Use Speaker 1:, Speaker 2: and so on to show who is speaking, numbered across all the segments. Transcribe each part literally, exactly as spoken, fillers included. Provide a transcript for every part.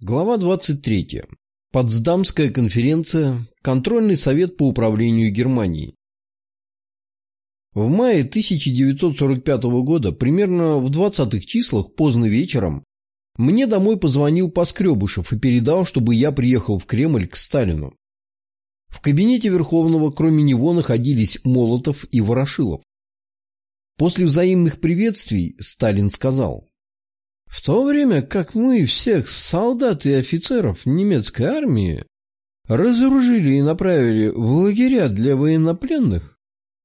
Speaker 1: Глава двадцать третья. Потсдамская конференция. Контрольный совет по управлению Германией. В мае тысяча девятьсот сорок пятого года, примерно в двадцатых числах, поздно вечером, мне домой позвонил Поскребышев и передал, чтобы я приехал в Кремль к Сталину. В кабинете Верховного кроме него находились Молотов и Ворошилов. После взаимных приветствий Сталин сказал: «В то время как мы всех солдат и офицеров немецкой армии разоружили и направили в лагеря для военнопленных,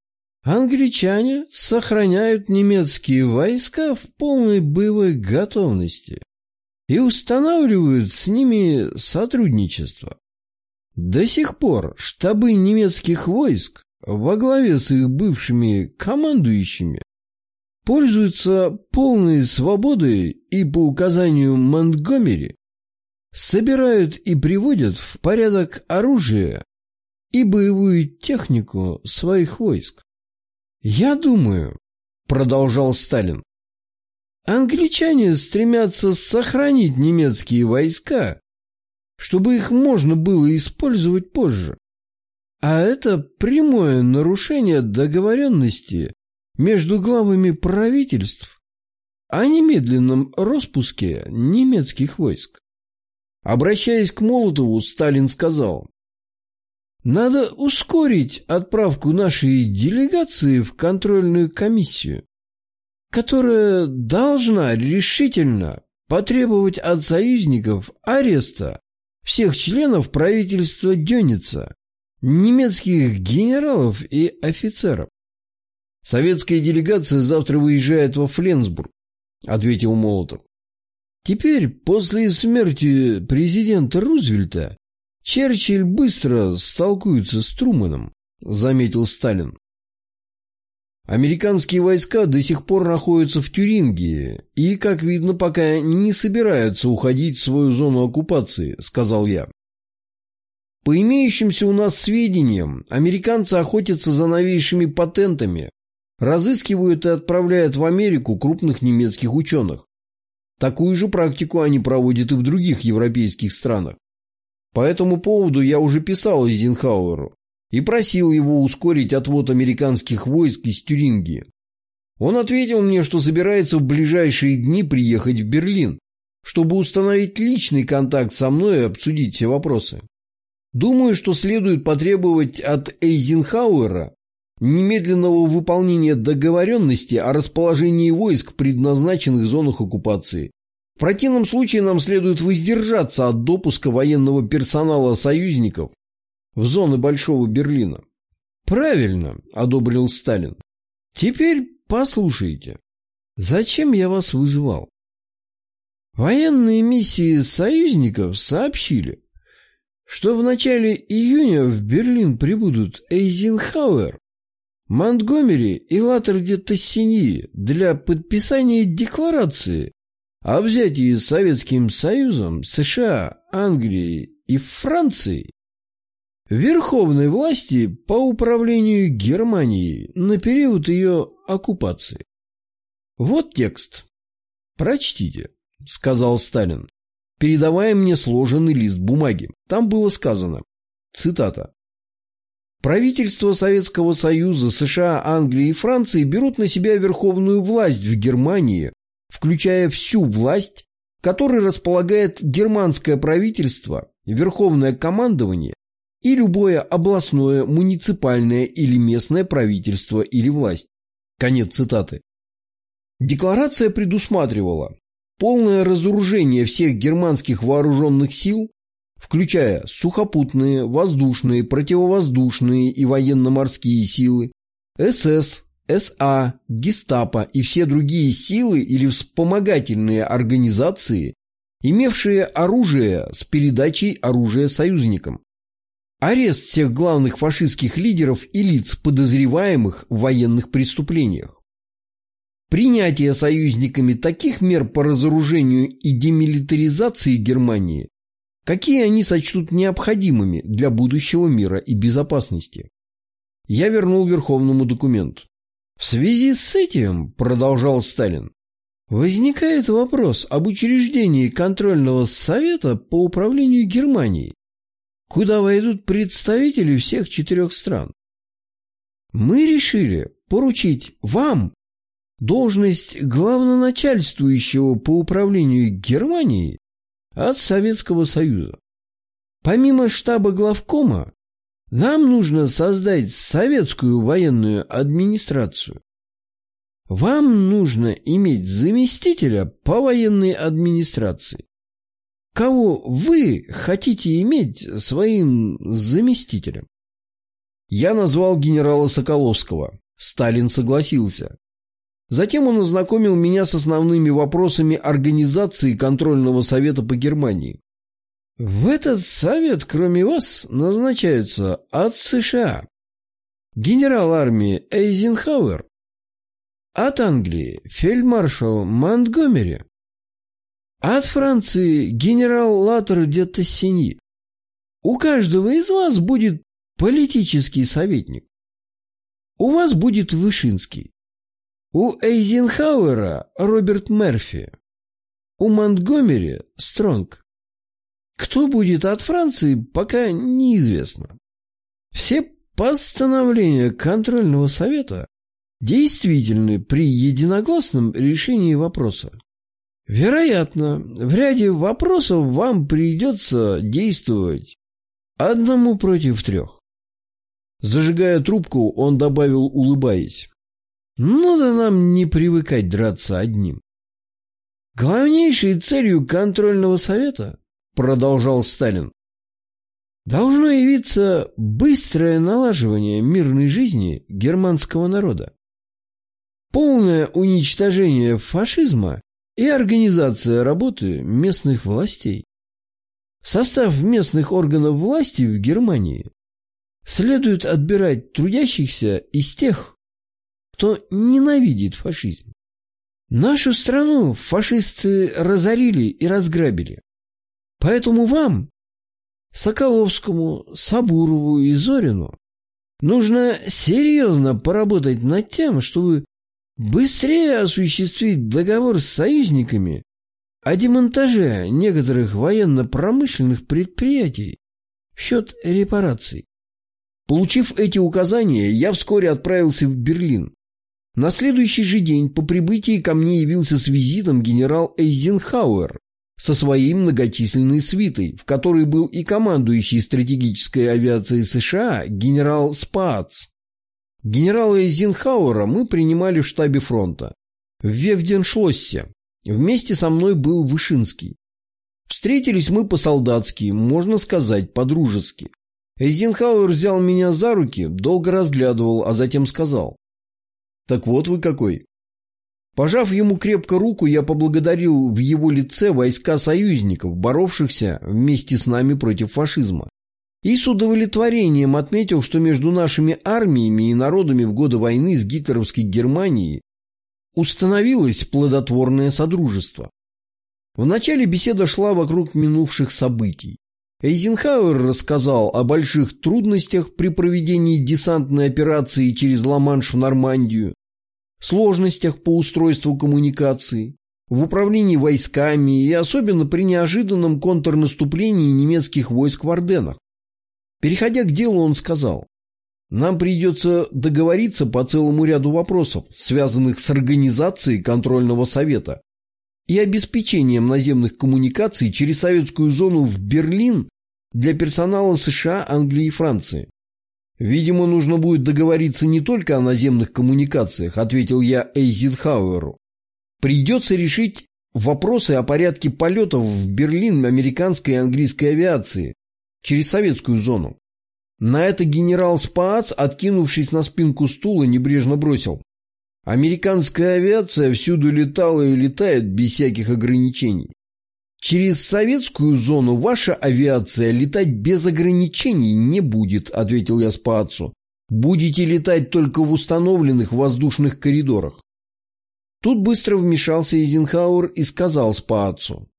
Speaker 1: англичане сохраняют немецкие войска в полной боевой готовности и устанавливают с ними сотрудничество. До сих пор штабы немецких войск во главе с их бывшими командующими пользуются полной свободой и по указанию Монтгомери собирают и приводят в порядок оружие и боевую технику своих войск. Я думаю, — продолжал Сталин, — англичане стремятся сохранить немецкие войска, чтобы их можно было использовать позже. А это прямое нарушение договоренности между главами правительств о немедленном распуске немецких войск. Обращаясь к Молотову, Сталин сказал: «Надо ускорить отправку нашей делегации в контрольную комиссию, которая должна решительно потребовать от союзников ареста всех членов правительства Дёница, немецких генералов и офицеров». «Советская делегация завтра выезжает во Фленсбург», — ответил Молотов. «Теперь, после смерти президента Рузвельта, Черчилль быстро столкуется с Трумэном», — заметил Сталин. «Американские войска до сих пор находятся в Тюрингии и, как видно, пока не собираются уходить в свою зону оккупации», — сказал я. «По имеющимся у нас сведениям, американцы охотятся за новейшими патентами, разыскивают и отправляют в Америку крупных немецких ученых. Такую же практику они проводят и в других европейских странах. По этому поводу я уже писал Эйзенхауэру и просил его ускорить отвод американских войск из Тюрингии. Он ответил мне, что собирается в ближайшие дни приехать в Берлин, чтобы установить личный контакт со мной и обсудить все вопросы. Думаю, что следует потребовать от Эйзенхауэра немедленного выполнения договоренности о расположении войск в предназначенных зонах оккупации. В противном случае нам следует воздержаться от допуска военного персонала союзников в зоны Большого Берлина». «Правильно», — одобрил Сталин. «Теперь послушайте, зачем я вас вызывал? Военные миссии союзников сообщили, что в начале июня в Берлин прибудут Эйзенхауэр, Монтгомери и Латер-де-Тассиньи для подписания декларации о взятии Советским Союзом, США, Англией и Францией верховной власти по управлению Германией на период ее оккупации. Вот текст. Прочтите», — сказал Сталин, передавая мне сложенный лист бумаги. Там было сказано, цитата: «Правительства Советского Союза, США, Англии и Франции берут на себя верховную власть в Германии, включая всю власть, которой располагает германское правительство, верховное командование и любое областное, муниципальное или местное правительство или власть». Конец цитаты. Декларация предусматривала полное разоружение всех германских вооруженных сил, включая сухопутные, воздушные, противовоздушные и военно-морские силы, СС, СА, Гестапо и все другие силы или вспомогательные организации, имевшие оружие с передачей оружия союзникам. Арест всех главных фашистских лидеров и лиц, подозреваемых в военных преступлениях. Принятие союзниками таких мер по разоружению и демилитаризации Германии, какие они сочтут необходимыми для будущего мира и безопасности. Я вернул Верховному документ. «В связи с этим, — продолжал Сталин, Возникает вопрос об учреждении контрольного совета по управлению Германией, куда войдут представители всех четырех стран. Мы решили поручить вам должность главноначальствующего по управлению Германией от Советского Союза. Помимо штаба главкома, нам нужно создать советскую военную администрацию. Вам нужно иметь заместителя по военной администрации. Кого вы хотите иметь своим заместителем? Я назвал генерала Соколовского. Сталин согласился. Затем он ознакомил меня с основными вопросами организации контрольного совета по Германии. В этот совет, кроме вас, назначаются от США генерал армии Эйзенхауэр, от Англии фельдмаршал Монтгомери, от Франции генерал Латер де Тассини. У каждого из вас будет политический советник. У вас будет Вышинский. У Эйзенхауэра Роберт Мерфи. У Монтгомери Стронг. Кто будет от Франции, пока неизвестно. Все постановления контрольного совета действительны при единогласном решении вопроса. Вероятно, в ряде вопросов вам придется действовать одному против трех. Зажигая трубку, он добавил, улыбаясь: «Ну да нам не привыкать драться одним». Главнейшей целью контрольного совета, продолжал Сталин, должно явиться быстрое налаживание мирной жизни германского народа, полное уничтожение фашизма и организация работы местных властей. В состав местных органов власти в Германии следует отбирать трудящихся из тех, кто ненавидит фашизм. Нашу страну фашисты разорили и разграбили. Поэтому вам, Соколовскому, Сабурову и Зорину, нужно серьезно поработать над тем, чтобы быстрее осуществить договор с союзниками о демонтаже некоторых военно-промышленных предприятий в счет репараций. Получив эти указания, я вскоре отправился в Берлин. На следующий же день по прибытии ко мне явился с визитом генерал Эйзенхауэр со своей многочисленной свитой, в которой был и командующий стратегической авиацией США генерал Спаац. Генерала Эйзенхауэра мы принимали в штабе фронта, в Вевденшлоссе. Вместе со мной был Вышинский. Встретились мы по-солдатски, можно сказать, по-дружески. Эйзенхауэр взял меня за руки, долго разглядывал, а затем сказал: «Так вот вы какой». Пожав ему крепко руку, я поблагодарил в его лице войска союзников, боровшихся вместе с нами против фашизма. И с удовлетворением отметил, что между нашими армиями и народами в годы войны с гитлеровской Германией установилось плодотворное содружество. Вначале беседа шла вокруг минувших событий. Эйзенхауэр рассказал о больших трудностях при проведении десантной операции через Ла-Манш в Нормандию, сложностях по устройству коммуникаций, в управлении войсками и особенно при неожиданном контрнаступлении немецких войск в Арденнах. Переходя к делу, он сказал: «Нам придется договориться по целому ряду вопросов, связанных с организацией контрольного совета и обеспечением наземных коммуникаций через советскую зону в Берлин для персонала США, Англии и Франции». «Видимо, нужно будет договориться не только о наземных коммуникациях», — ответил я Эйзенхауэру. «Придется решить вопросы о порядке полетов в Берлин американской и английской авиации через советскую зону». На это генерал Спаац, откинувшись на спинку стула, небрежно бросил: «Американская авиация всюду летала и летает без всяких ограничений. Через советскую зону ваша авиация летать без ограничений не будет», — ответил я Спаацу. «Будете летать только в установленных воздушных коридорах». Тут быстро вмешался Эйзенхауэр и сказал Спаацу: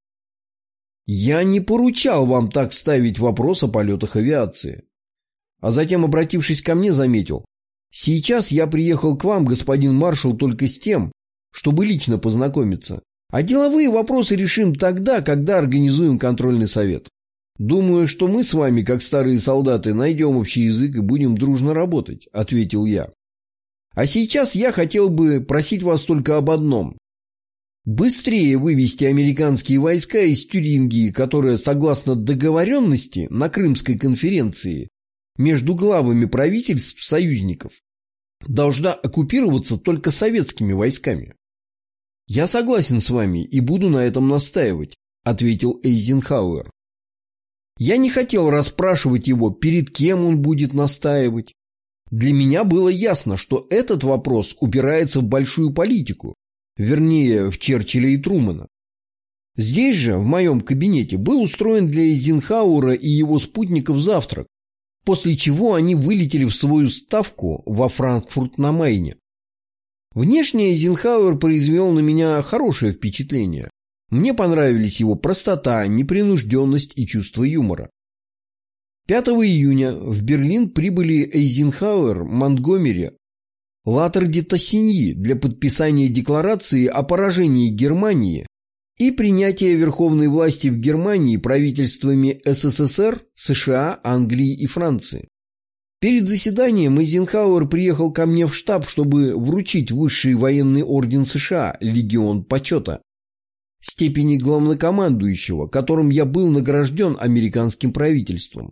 Speaker 1: «Я не поручал вам так ставить вопрос о полетах авиации». А затем, обратившись ко мне, заметил: «Сейчас я приехал к вам, господин маршал, только с тем, чтобы лично познакомиться. А деловые вопросы решим тогда, когда организуем контрольный совет. Думаю, что мы с вами, как старые солдаты, найдем общий язык и будем дружно работать», — ответил я. «А сейчас я хотел бы просить вас только об одном. Быстрее вывести американские войска из Тюрингии, которая, согласно договоренности на Крымской конференции между главами правительств союзников, должна оккупироваться только советскими войсками». «Я согласен с вами и буду на этом настаивать», — ответил Эйзенхауэр. Я не хотел расспрашивать его, перед кем он будет настаивать. Для меня было ясно, что этот вопрос упирается в большую политику, вернее, в Черчилля и Трумэна. Здесь же, в моем кабинете, был устроен для Эйзенхауэра и его спутников завтрак, после чего они вылетели в свою ставку во Франкфурт на Майне. Внешне Эйзенхауэр произвел на меня хорошее впечатление. Мне понравились его простота, непринужденность и чувство юмора. пятого июня в Берлин прибыли Эйзенхауэр, Монтгомери, Латер-де-Тассиньи для подписания декларации о поражении Германии и принятия верховной власти в Германии правительствами СССР, США, Англии и Франции. Перед заседанием Эйзенхауэр приехал ко мне в штаб, чтобы вручить высший военный орден США, Легион Почета, степени главнокомандующего, которым я был награжден американским правительством.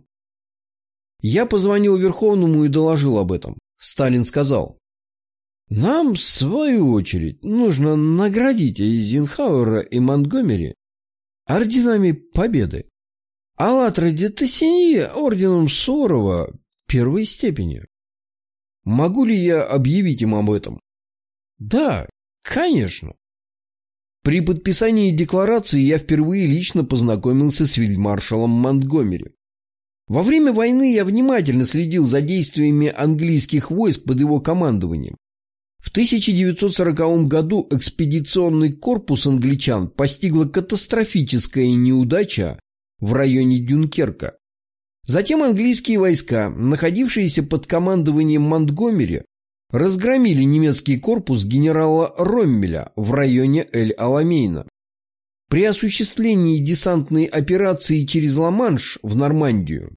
Speaker 1: Я позвонил Верховному и доложил об этом. Сталин сказал: «Нам, в свою очередь, нужно наградить Эйзенхауэра и Монтгомери орденами Победы, а Латра-де-Тассиньи орденом Суворова первой степени. Могу ли я объявить им об этом?» «Да, конечно». При подписании декларации я впервые лично познакомился с фельдмаршалом Монтгомери. Во время войны я внимательно следил за действиями английских войск под его командованием. В тысяча девятьсот сороковом году экспедиционный корпус англичан постигла катастрофическая неудача в районе Дюнкерка. Затем английские войска, находившиеся под командованием Монтгомери, разгромили немецкий корпус генерала Роммеля в районе Эль-Аламейна. При осуществлении десантной операции через Ла-Манш в Нормандию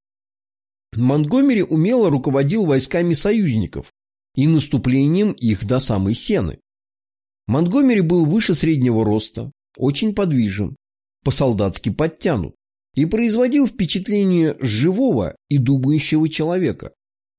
Speaker 1: Монтгомери умело руководил войсками союзников и наступлением их до самой Сены. Монтгомери был выше среднего роста, очень подвижен, по-солдатски подтянут и производил впечатление живого и думающего человека.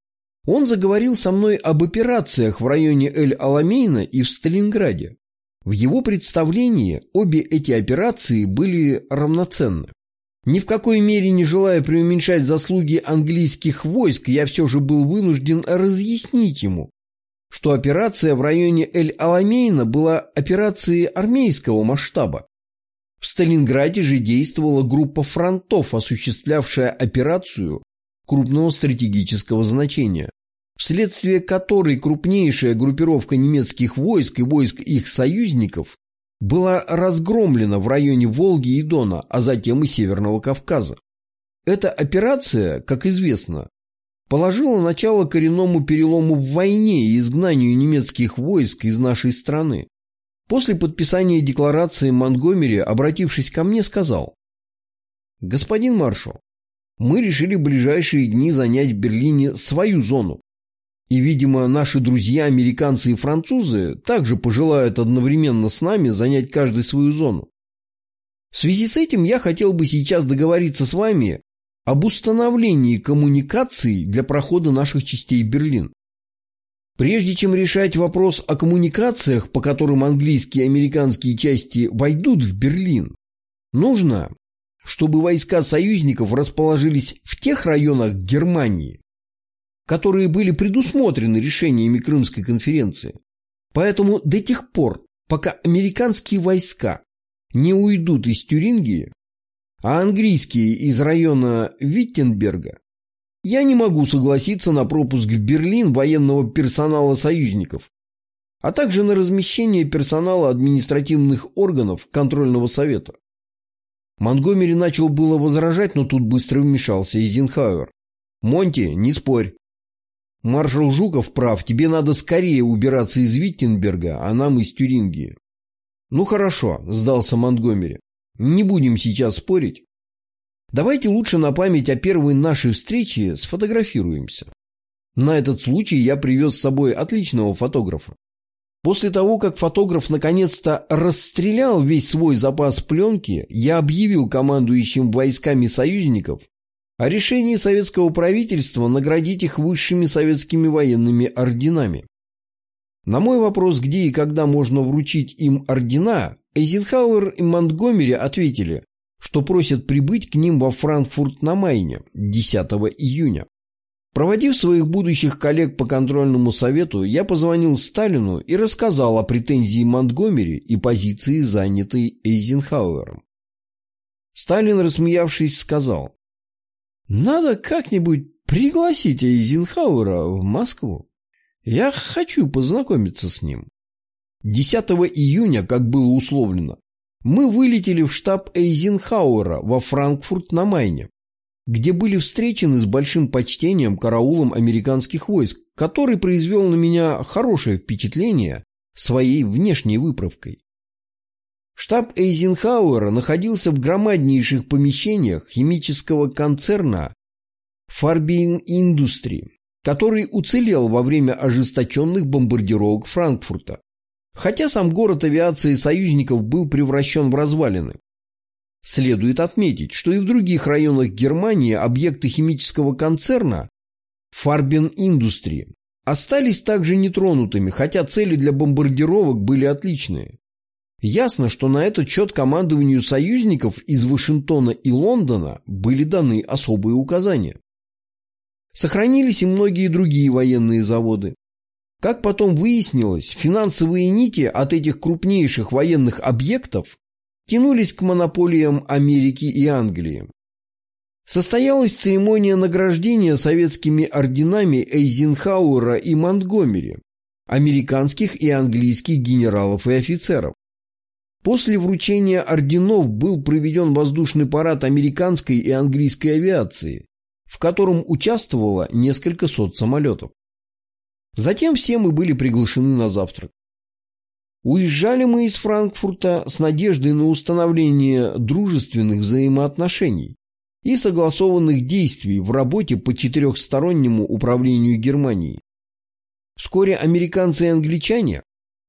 Speaker 1: Он заговорил со мной об операциях в районе Эль-Аламейна и в Сталинграде. В его представлении обе эти операции были равноценны. Ни в какой мере не желая преуменьшать заслуги английских войск, я все же был вынужден разъяснить ему, что операция в районе Эль-Аламейна была операцией армейского масштаба. В Сталинграде же действовала группа фронтов, осуществлявшая операцию крупного стратегического значения, вследствие которой крупнейшая группировка немецких войск и войск их союзников была разгромлена в районе Волги и Дона, а затем и Северного Кавказа. Эта операция, как известно, положила начало коренному перелому в войне и изгнанию немецких войск из нашей страны. После подписания декларации Монтгомери, обратившись ко мне, сказал: «Господин маршал, мы решили в ближайшие дни занять в Берлине свою зону. И, видимо, наши друзья, американцы и французы, также пожелают одновременно с нами занять каждый свою зону. В связи с этим я хотел бы сейчас договориться с вами об установлении коммуникаций для прохода наших частей в Берлин. Прежде чем решать вопрос о коммуникациях, по которым английские и американские части войдут в Берлин, нужно, чтобы войска союзников расположились в тех районах Германии, которые были предусмотрены решениями Крымской конференции. Поэтому до тех пор, пока американские войска не уйдут из Тюрингии, а английские из района Виттенберга, я не могу согласиться на пропуск в Берлин военного персонала союзников, а также на размещение персонала административных органов контрольного совета». Монтгомери начал было возражать, но тут быстро вмешался Эйзенхауэр. «Монти, не спорь. Маршал Жуков прав, тебе надо скорее убираться из Виттенберга, а нам из Тюрингии. Ну хорошо, сдался Монтгомери. Не будем сейчас спорить. Давайте лучше на память о первой нашей встрече сфотографируемся. На этот случай я привез с собой отличного фотографа. После того, как фотограф наконец-то расстрелял весь свой запас пленки, я объявил командующим войсками союзников о решении советского правительства наградить их высшими советскими военными орденами. На мой вопрос, где и когда можно вручить им ордена, Эйзенхауэр и Монтгомери ответили, что просят прибыть к ним во Франкфурт на Майне десятого июня. Проводив своих будущих коллег по контрольному совету, я позвонил Сталину и рассказал о претензии Монтгомери и позиции, занятой Эйзенхауэром. Сталин, рассмеявшись, сказал: «Надо как-нибудь пригласить Эйзенхауэра в Москву. Я хочу познакомиться с ним». десятого июня, как было условлено, мы вылетели в штаб Эйзенхауэра во Франкфурт на Майне, где были встречены с большим почтением караулом американских войск, который произвел на меня хорошее впечатление своей внешней выправкой. Штаб Эйзенхауэра находился в громаднейших помещениях химического концерна Farben Industrie, который уцелел во время ожесточенных бомбардировок Франкфурта, хотя сам город авиации союзников был превращен в развалины. Следует отметить, что и в других районах Германии объекты химического концерна Farben Industrie остались также нетронутыми, хотя цели для бомбардировок были отличные. Ясно, что на этот счет командованию союзников из Вашингтона и Лондона были даны особые указания. Сохранились и многие другие военные заводы. Как потом выяснилось, финансовые нити от этих крупнейших военных объектов тянулись к монополиям Америки и Англии. Состоялась церемония награждения советскими орденами Эйзенхауэра и Монтгомери, американских и английских генералов и офицеров. После вручения орденов был проведен воздушный парад американской и английской авиации, в котором участвовало несколько сот самолетов. Затем все мы были приглашены на завтрак. Уезжали мы из Франкфурта с надеждой на установление дружественных взаимоотношений и согласованных действий в работе по четырехстороннему управлению Германией. Вскоре американцы и англичане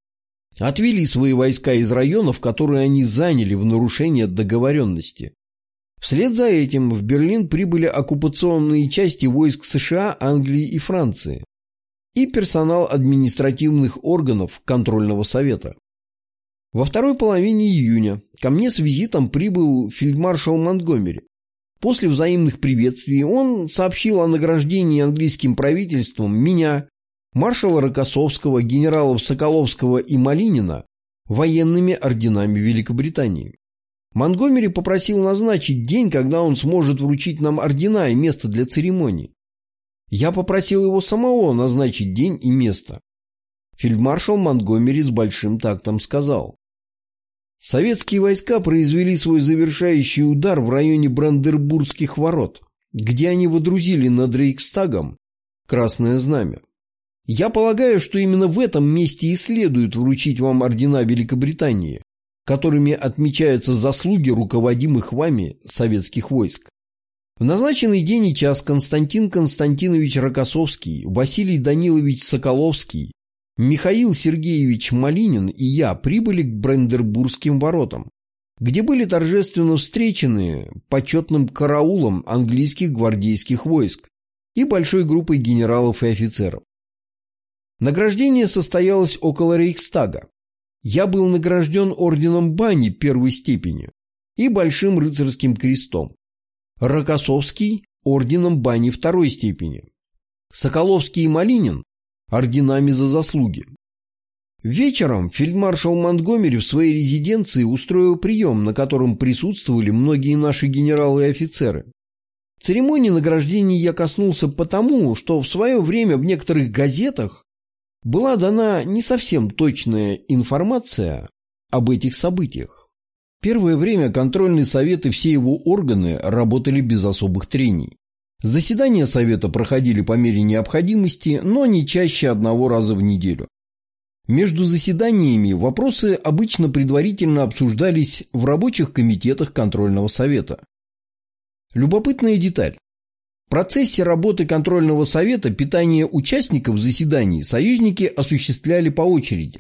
Speaker 1: отвели свои войска из районов, которые они заняли в нарушение договоренности. Вслед за этим в Берлин прибыли оккупационные части войск США, Англии и Франции и персонал административных органов контрольного совета. Во второй половине июня ко мне с визитом прибыл фельдмаршал Монтгомери. После взаимных приветствий он сообщил о награждении английским правительством меня, маршала Рокоссовского, генералов Соколовского и Малинина военными орденами Великобритании. Монтгомери попросил назначить день, когда он сможет вручить нам ордена и место для церемонии. Я попросил его самого назначить день и место. Фельдмаршал Монтгомери с большим тактом сказал: «Советские войска произвели свой завершающий удар в районе Бранденбургских ворот, где они водрузили над Рейхстагом красное знамя. Я полагаю, что именно в этом месте и следует вручить вам ордена Великобритании, которыми отмечаются заслуги руководимых вами советских войск». В назначенный день и час Константин Константинович Рокоссовский, Василий Данилович Соколовский, Михаил Сергеевич Малинин и я прибыли к Бранденбургским воротам, где были торжественно встречены почетным караулом английских гвардейских войск и большой группой генералов и офицеров. Награждение состоялось около Рейхстага. Я был награжден орденом Бани первой степени и большим рыцарским крестом. Рокоссовский – орденом Бани второй степени. Соколовский и Малинин – орденами за заслуги. Вечером фельдмаршал Монтгомери в своей резиденции устроил прием, на котором присутствовали многие наши генералы и офицеры. Церемонии награждения я коснулся потому, что в свое время в некоторых газетах была дана не совсем точная информация об этих событиях. Первое время контрольный совет и все его органы работали без особых трений. Заседания Совета проходили по мере необходимости, но не чаще одного раза в неделю. Между заседаниями вопросы обычно предварительно обсуждались в рабочих комитетах контрольного совета. Любопытная деталь. В процессе работы контрольного совета питание участников заседаний союзники осуществляли по очереди.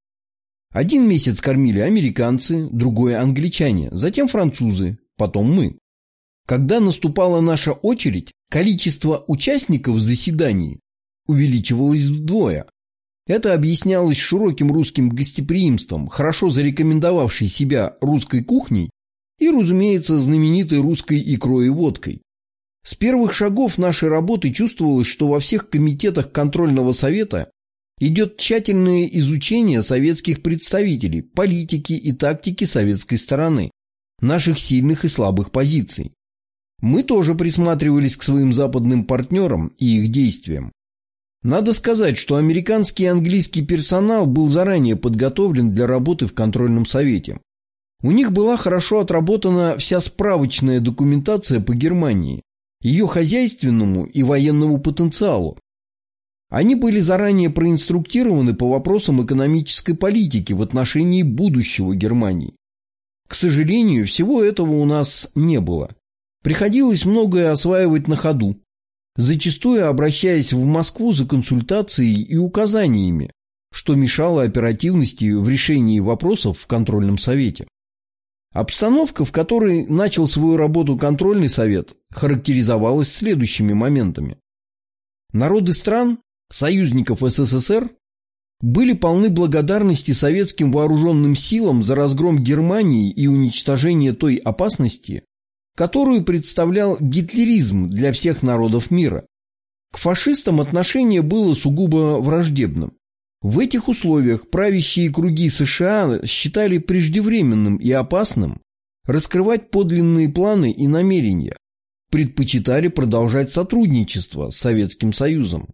Speaker 1: Один месяц кормили американцы, другой англичане, затем французы, потом мы. Когда наступала наша очередь, количество участников заседаний увеличивалось вдвое. Это объяснялось широким русским гостеприимством, хорошо зарекомендовавшей себя русской кухней и, разумеется, знаменитой русской икрой и водкой. С первых шагов нашей работы чувствовалось, что во всех комитетах контрольного совета идет тщательное изучение советских представителей, политики и тактики советской стороны, наших сильных и слабых позиций. Мы тоже присматривались к своим западным партнерам и их действиям. Надо сказать, что американский и английский персонал был заранее подготовлен для работы в контрольном совете. У них была хорошо отработана вся справочная документация по Германии, ее хозяйственному и военному потенциалу. Они были заранее проинструктированы по вопросам экономической политики в отношении будущего Германии. К сожалению, всего этого у нас не было. Приходилось многое осваивать на ходу, зачастую обращаясь в Москву за консультацией и указаниями, что мешало оперативности в решении вопросов в контрольном совете. Обстановка, в которой начал свою работу контрольный совет, характеризовалась следующими моментами. Народы стран, союзников СССР, были полны благодарности советским вооруженным силам за разгром Германии и уничтожение той опасности, которую представлял гитлеризм для всех народов мира. К фашистам отношение было сугубо враждебным. В этих условиях правящие круги США считали преждевременным и опасным раскрывать подлинные планы и намерения, предпочитали продолжать сотрудничество с Советским Союзом.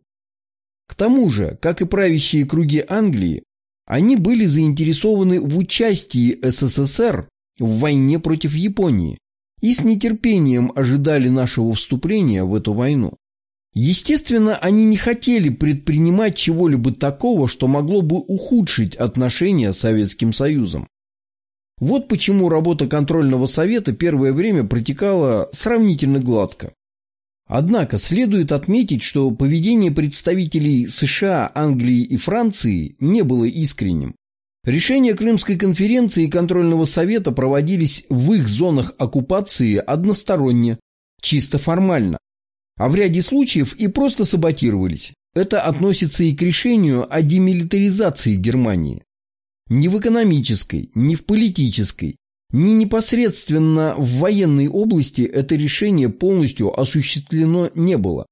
Speaker 1: К тому же, как и правящие круги Англии, они были заинтересованы в участии СССР в войне против Японии и с нетерпением ожидали нашего вступления в эту войну. Естественно, они не хотели предпринимать чего-либо такого, что могло бы ухудшить отношения с Советским Союзом. Вот почему работа контрольного совета первое время протекала сравнительно гладко. Однако следует отметить, что поведение представителей США, Англии и Франции не было искренним. Решения Крымской конференции и контрольного совета проводились в их зонах оккупации односторонне, чисто формально, а в ряде случаев и просто саботировались. Это относится и к решению о демилитаризации Германии. Ни в экономической, ни в политической, ни непосредственно в военной области это решение полностью осуществлено не было.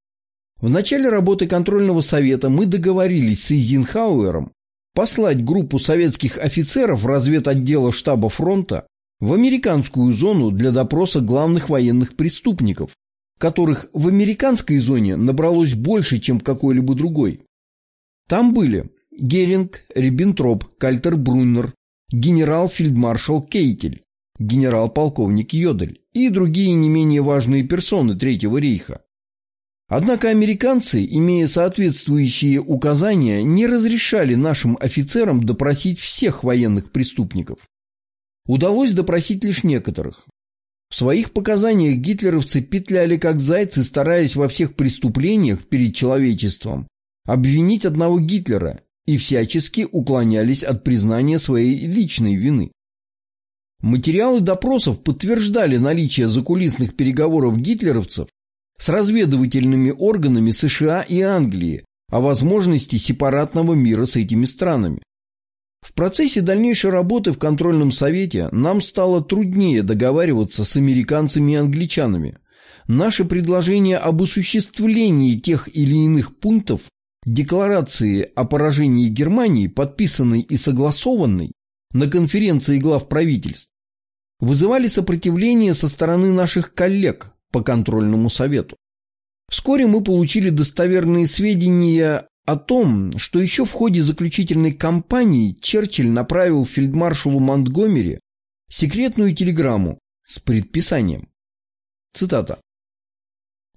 Speaker 1: В начале работы контрольного совета мы договорились с Эйзенхауэром послать группу советских офицеров разведотдела штаба фронта в американскую зону для допроса главных военных преступников, которых в американской зоне набралось больше, чем в какой-либо другой. Там были Геринг, Риббентроп, Кальтер-Бруннер, генерал-фельдмаршал Кейтель, генерал-полковник Йодель и другие не менее важные персоны Третьего рейха. Однако американцы, имея соответствующие указания, не разрешали нашим офицерам допросить всех военных преступников. Удалось допросить лишь некоторых. В своих показаниях гитлеровцы петляли как зайцы, стараясь во всех преступлениях перед человечеством обвинить одного Гитлера и всячески уклонялись от признания своей личной вины. Материалы допросов подтверждали наличие закулисных переговоров гитлеровцев с разведывательными органами США и Англии о возможности сепаратного мира с этими странами. В процессе дальнейшей работы в контрольном совете нам стало труднее договариваться с американцами и англичанами. Наши предложения об осуществлении тех или иных пунктов декларации о поражении Германии, подписанной и согласованной на конференции глав правительств, вызывали сопротивление со стороны наших коллег по контрольному совету. Вскоре мы получили достоверные сведения о том, что еще в ходе заключительной кампании Черчилль направил фельдмаршалу Монтгомери секретную телеграмму с предписанием. Цитата.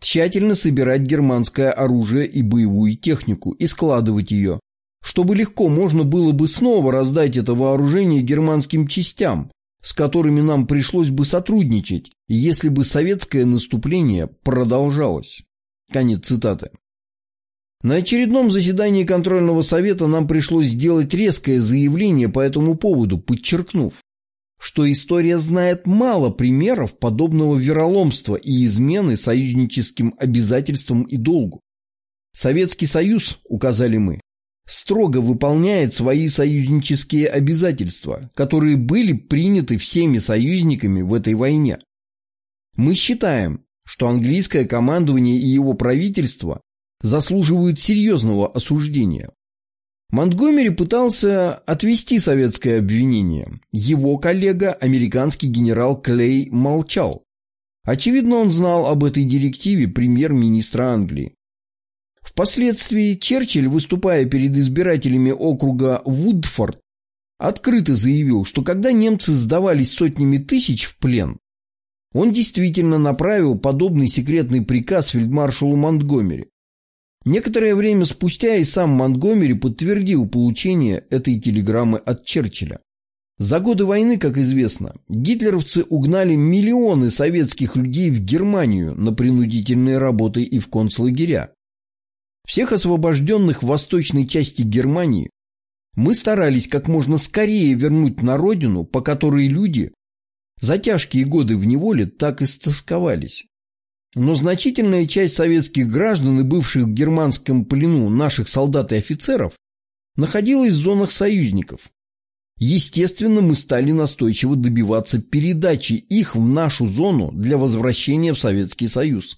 Speaker 1: тщательно собирать германское оружие и боевую технику и складывать ее, чтобы легко можно было бы снова раздать это вооружение германским частям, с которыми нам пришлось бы сотрудничать, если бы советское наступление продолжалось. Конец цитаты. На очередном заседании контрольного совета нам пришлось сделать резкое заявление по этому поводу, подчеркнув, что история знает мало примеров подобного вероломства и измены союзническим обязательствам и долгу. Советский Союз, указали мы, строго выполняет свои союзнические обязательства, которые были приняты всеми союзниками в этой войне. Мы считаем, что английское командование и его правительство заслуживают серьезного осуждения. Монтгомери пытался отвести советское обвинение. Его коллега, американский генерал Клей, молчал. Очевидно, он знал об этой директиве премьер-министра Англии. Впоследствии Черчилль, выступая перед избирателями округа Вудфорд, открыто заявил, что когда немцы сдавались сотнями тысяч в плен, он действительно направил подобный секретный приказ фельдмаршалу Монтгомери. Некоторое время спустя и сам Монтгомери подтвердил получение этой телеграммы от Черчилля. За годы войны, как известно, гитлеровцы угнали миллионы советских людей в Германию на принудительные работы и в концлагеря. Всех освобожденных в восточной части Германии мы старались как можно скорее вернуть на родину, по которой люди за тяжкие годы в неволе так истосковались. Но значительная часть советских граждан и бывших в германском плену наших солдат и офицеров находилась в зонах союзников. Естественно, мы стали настойчиво добиваться передачи их в нашу зону для возвращения в Советский Союз.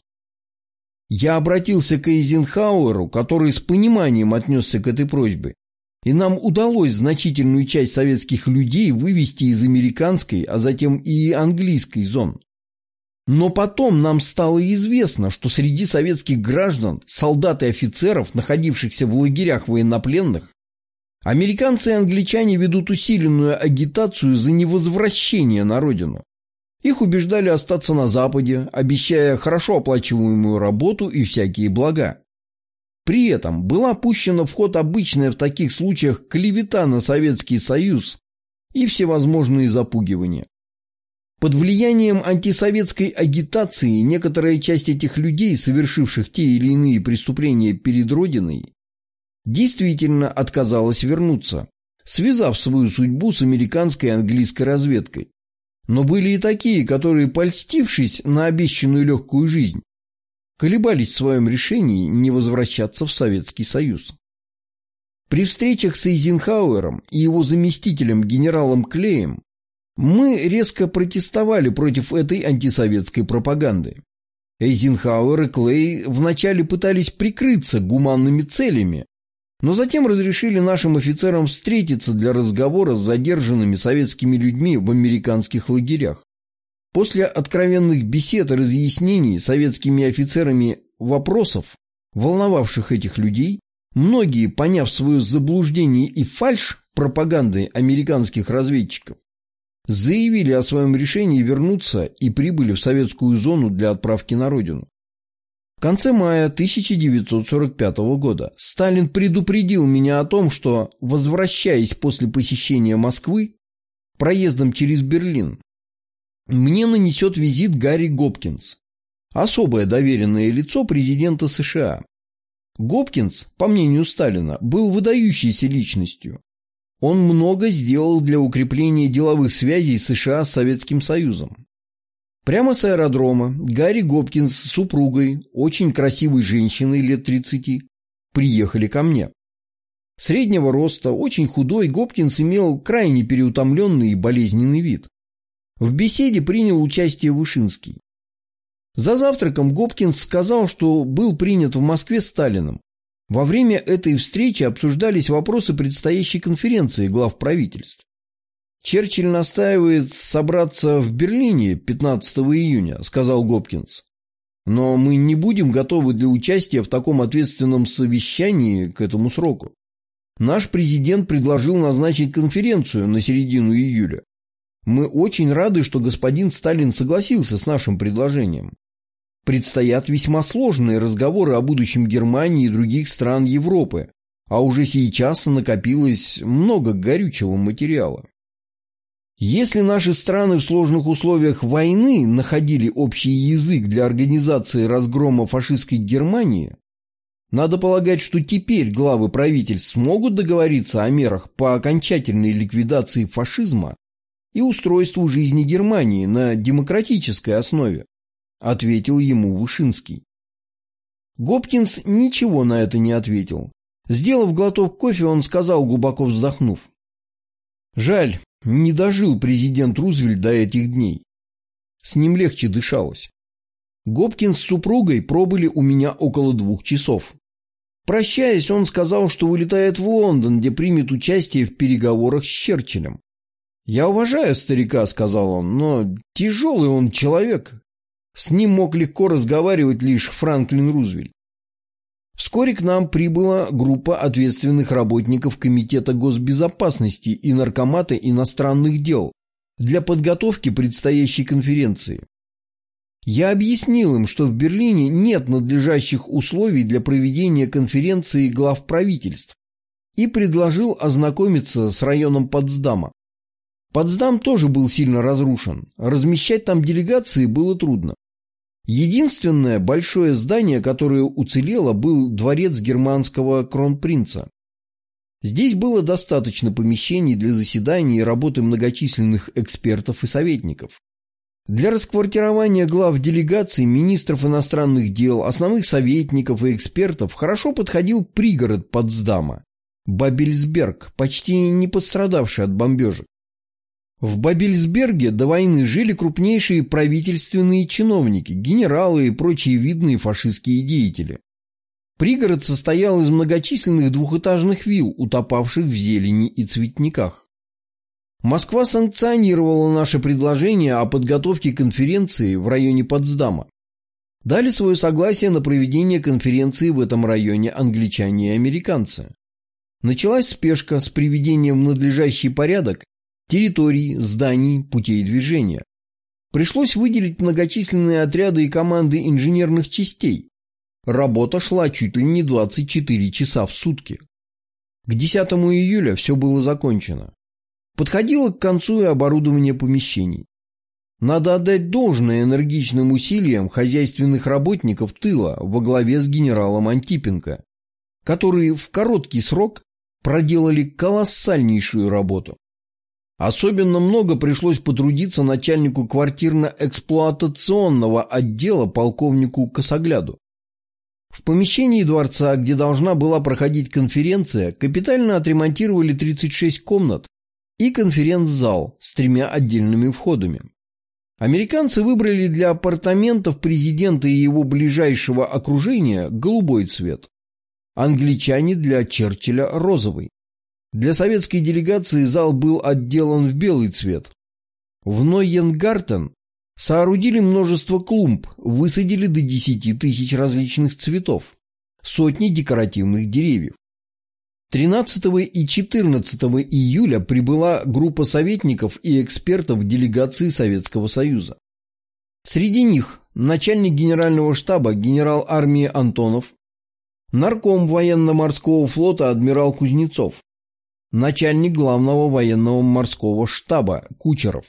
Speaker 1: Я обратился к Эйзенхауэру, который с пониманием отнесся к этой просьбе, и нам удалось значительную часть советских людей вывести из американской, а затем и английской зон. Но потом нам стало известно, что среди советских граждан, солдат и офицеров, находившихся в лагерях военнопленных, американцы и англичане ведут усиленную агитацию за невозвращение на родину. Их убеждали остаться на Западе, обещая хорошо оплачиваемую работу и всякие блага. При этом была пущена в ход обычная в таких случаях клевета на Советский Союз и всевозможные запугивания. Под влиянием антисоветской агитации некоторая часть этих людей, совершивших те или иные преступления перед Родиной, действительно отказалась вернуться, связав свою судьбу с американской и английской разведкой. Но были и такие, которые, польстившись на обещанную легкую жизнь, колебались в своем решении не возвращаться в Советский Союз. При встречах с Эйзенхауэром и его заместителем генералом Клеем мы резко протестовали против этой антисоветской пропаганды. Эйзенхауэр и Клей вначале пытались прикрыться гуманными целями, но затем разрешили нашим офицерам встретиться для разговора с задержанными советскими людьми в американских лагерях. После откровенных бесед и разъяснений советскими офицерами вопросов, волновавших этих людей, многие, поняв свое заблуждение и фальшь пропаганды американских разведчиков, заявили о своем решении вернуться и прибыли в советскую зону для отправки на родину. В конце мая тысяча девятьсот сорок пятого года Сталин предупредил меня о том, что, возвращаясь после посещения Москвы проездом через Берлин, мне нанесет визит Гарри Гопкинс, особое доверенное лицо президента США. Гопкинс, по мнению Сталина, был выдающейся личностью. Он много сделал для укрепления деловых связей США с Советским Союзом. Прямо с аэродрома Гарри Гопкинс с супругой, очень красивой женщиной лет тридцати, приехали ко мне. Среднего роста, очень худой, Гопкинс имел крайне переутомленный и болезненный вид. В беседе принял участие Вышинский. За завтраком Гопкинс сказал, что был принят в Москве Сталиным. Во время этой встречи обсуждались вопросы предстоящей конференции глав правительств. «Черчилль настаивает собраться в Берлине пятнадцатого июня», — сказал Гопкинс. «Но мы не будем готовы для участия в таком ответственном совещании к этому сроку. Наш президент предложил назначить конференцию на середину июля. Мы очень рады, что господин Сталин согласился с нашим предложением. Предстоят весьма сложные разговоры о будущем Германии и других стран Европы, а уже сейчас накопилось много горючего материала. Если наши страны в сложных условиях войны находили общий язык для организации разгрома фашистской Германии, надо полагать, что теперь главы правительств смогут договориться о мерах по окончательной ликвидации фашизма и устройству жизни Германии на демократической основе, ответил ему Вышинский. Гопкинс ничего на это не ответил. Сделав глоток кофе, он сказал, глубоко вздохнув: «Жаль, не дожил президент Рузвельт до этих дней. С ним легче дышалось. Гопкинс с супругой пробыли у меня около двух часов. Прощаясь, он сказал, что вылетает в Лондон, где примет участие в переговорах с Черчиллем. «Я уважаю старика», — сказал он, — «но тяжелый он человек. С ним мог легко разговаривать лишь Франклин Рузвельт». Вскоре к нам прибыла группа ответственных работников Комитета госбезопасности и Наркомата иностранных дел для подготовки предстоящей конференции. Я объяснил им, что в Берлине нет надлежащих условий для проведения конференции глав правительств, и предложил ознакомиться с районом Потсдама. Потсдам тоже был сильно разрушен, размещать там делегации было трудно. Единственное большое здание, которое уцелело, был дворец германского кронпринца. Здесь было достаточно помещений для заседаний и работы многочисленных экспертов и советников. Для расквартирования глав делегаций, министров иностранных дел, основных советников и экспертов хорошо подходил пригород Потсдама – Бабельсберг, почти не пострадавший от бомбежек. В Бабельсберге до войны жили крупнейшие правительственные чиновники, генералы и прочие видные фашистские деятели. Пригород состоял из многочисленных двухэтажных вилл, утопавших в зелени и цветниках. Москва санкционировала наше предложение о подготовке конференции в районе Потсдама. Дали свое согласие на проведение конференции в этом районе англичане и американцы. Началась спешка с приведением в надлежащий порядок территорий, зданий, путей движения. Пришлось выделить многочисленные отряды и команды инженерных частей. Работа шла чуть ли не двадцать четыре часа в сутки. К десятому июля все было закончено. Подходило к концу и оборудование помещений. Надо отдать должное энергичным усилиям хозяйственных работников тыла во главе с генералом Антипенко, которые в короткий срок проделали колоссальнейшую работу. Особенно много пришлось потрудиться начальнику квартирно-эксплуатационного отдела полковнику Косогляду. В помещении дворца, где должна была проходить конференция, капитально отремонтировали тридцать шесть комнат и конференц-зал с тремя отдельными входами. Американцы выбрали для апартаментов президента и его ближайшего окружения голубой цвет. Англичане для Черчилля розовый. Для советской делегации зал был отделан в белый цвет. В Нойенгартен соорудили множество клумб, высадили до десяти тысяч различных цветов, сотни декоративных деревьев. тринадцатого и четырнадцатого июля прибыла группа советников и экспертов делегации Советского Союза. Среди них начальник генерального штаба генерал армии Антонов, нарком военно-морского флота адмирал Кузнецов, начальник главного военного морского штаба Кучеров.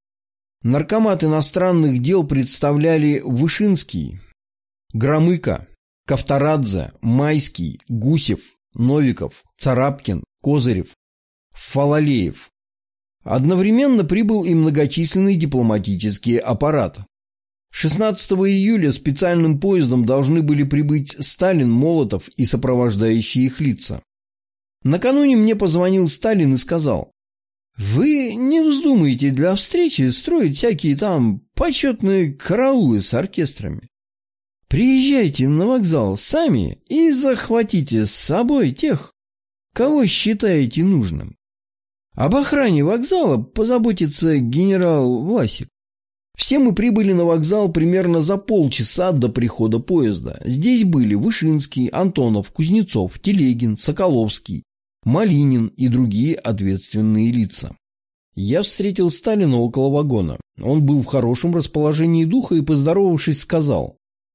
Speaker 1: Наркомат иностранных дел представляли Вышинский, Громыко, Ковторадзе, Майский, Гусев, Новиков, Царапкин, Козырев, Фалалеев. Одновременно прибыл и многочисленный дипломатический аппарат. шестнадцатого июля специальным поездом должны были прибыть Сталин, Молотов и сопровождающие их лица. Накануне мне позвонил Сталин и сказал: «Вы не вздумаете для встречи строить всякие там почетные караулы с оркестрами. Приезжайте на вокзал сами и захватите с собой тех, кого считаете нужным. Об охране вокзала позаботится генерал Власик». Все мы прибыли на вокзал примерно за полчаса до прихода поезда. Здесь были Вышинский, Антонов, Кузнецов, Телегин, Соколовский, Малинин и другие ответственные лица. Я встретил Сталина около вагона. Он был в хорошем расположении духа и, поздоровавшись, сказал: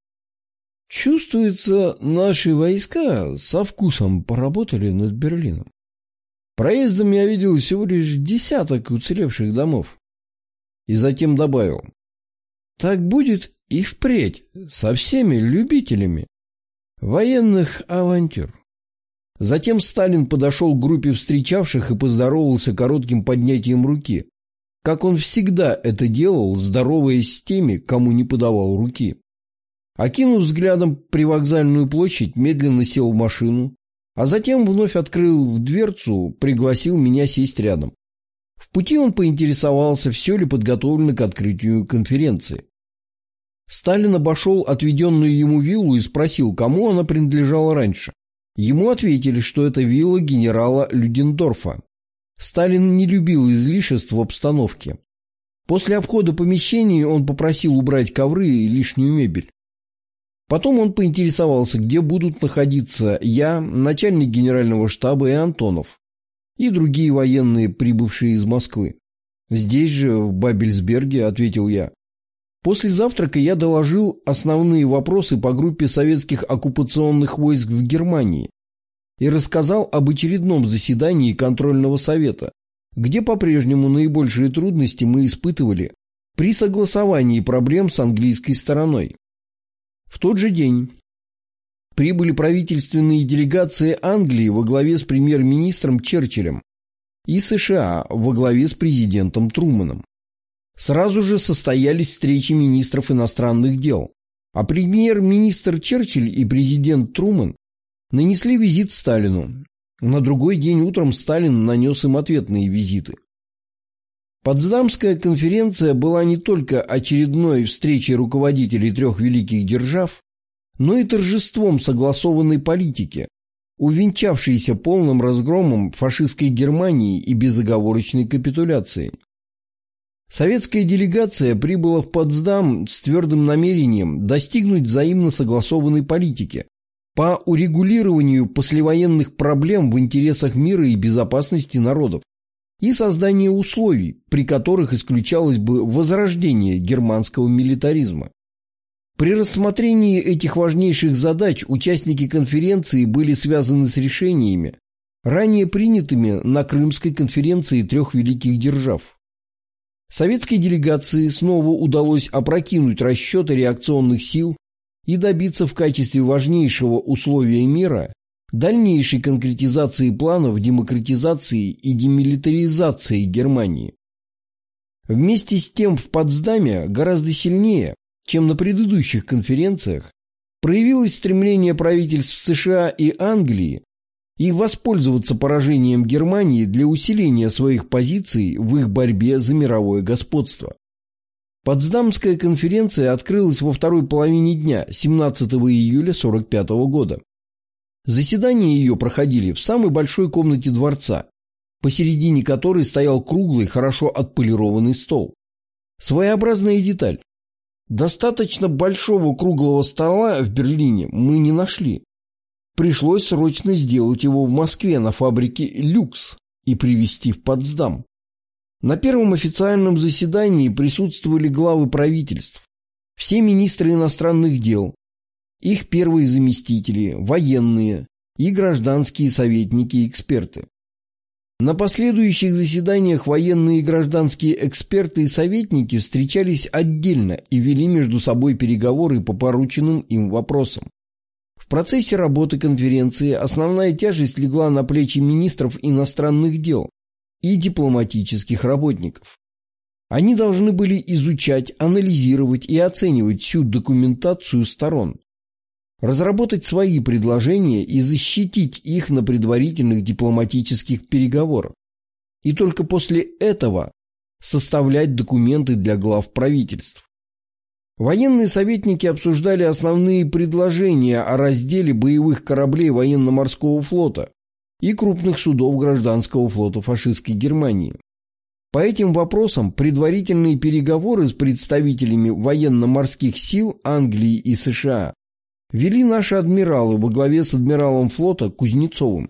Speaker 1: Чувствуется, наши войска со вкусом поработали над Берлином. Проездом я видел всего лишь десяток уцелевших домов. И затем добавил: так будет и впредь со всеми любителями военных авантюр. Затем Сталин подошел к группе встречавших и поздоровался коротким поднятием руки, как он всегда это делал, здороваясь с теми, кому не подавал руки. Окинув взглядом привокзальную площадь, медленно сел в машину, а затем вновь открыл дверцу, пригласил меня сесть рядом. В пути он поинтересовался, все ли подготовлено к открытию конференции. Сталин обошел отведенную ему виллу и спросил, кому она принадлежала раньше. Ему ответили, что это вилла генерала Людендорфа. Сталин не любил излишеств в обстановке. После обхода помещений он попросил убрать ковры и лишнюю мебель. Потом он поинтересовался, где будут находиться я, начальник генерального штаба и Антонов, и другие военные, прибывшие из Москвы. «Здесь же, в Бабельсберге», — ответил я. После завтрака я доложил основные вопросы по группе советских оккупационных войск в Германии и рассказал об очередном заседании контрольного совета, где по-прежнему наибольшие трудности мы испытывали при согласовании проблем с английской стороной. В тот же день прибыли правительственные делегации Англии во главе с премьер-министром Черчиллем и США во главе с президентом Трумэном. Сразу же состоялись встречи министров иностранных дел, а премьер-министр Черчилль и президент Трумэн нанесли визит Сталину. На другой день утром Сталин нанес им ответные визиты. Потсдамская конференция была не только очередной встречей руководителей трех великих держав, но и торжеством согласованной политики, увенчавшейся полным разгромом фашистской Германии и безоговорочной капитуляцией. Советская делегация прибыла в Потсдам с твердым намерением достигнуть взаимно согласованной политики по урегулированию послевоенных проблем в интересах мира и безопасности народов и создание условий, при которых исключалось бы возрождение германского милитаризма. При рассмотрении этих важнейших задач участники конференции были связаны с решениями, ранее принятыми на Крымской конференции трех великих держав. Советской делегации снова удалось опрокинуть расчеты реакционных сил и добиться в качестве важнейшего условия мира дальнейшей конкретизации планов демократизации и демилитаризации Германии. Вместе с тем в Потсдаме гораздо сильнее, чем на предыдущих конференциях, проявилось стремление правительств США и Англии и воспользоваться поражением Германии для усиления своих позиций в их борьбе за мировое господство. Потсдамская конференция открылась во второй половине дня семнадцатого июля сорок пятого года. Заседания ее проходили в самой большой комнате дворца, посередине которой стоял круглый, хорошо отполированный стол. Своеобразная деталь. Достаточно большого круглого стола в Берлине мы не нашли. Пришлось срочно сделать его в Москве на фабрике «Люкс» и привезти в Потсдам. На первом официальном заседании присутствовали главы правительств, все министры иностранных дел, их первые заместители, военные и гражданские советники и эксперты. На последующих заседаниях военные и гражданские эксперты и советники встречались отдельно и вели между собой переговоры по порученным им вопросам. В процессе работы конференции основная тяжесть легла на плечи министров иностранных дел и дипломатических работников. Они должны были изучать, анализировать и оценивать всю документацию сторон, разработать свои предложения и защитить их на предварительных дипломатических переговорах, и только после этого составлять документы для глав правительств. Военные советники обсуждали основные предложения о разделе боевых кораблей военно-морского флота и крупных судов гражданского флота фашистской Германии. По этим вопросам предварительные переговоры с представителями военно-морских сил Англии и США вели наши адмиралы во главе с адмиралом флота Кузнецовым.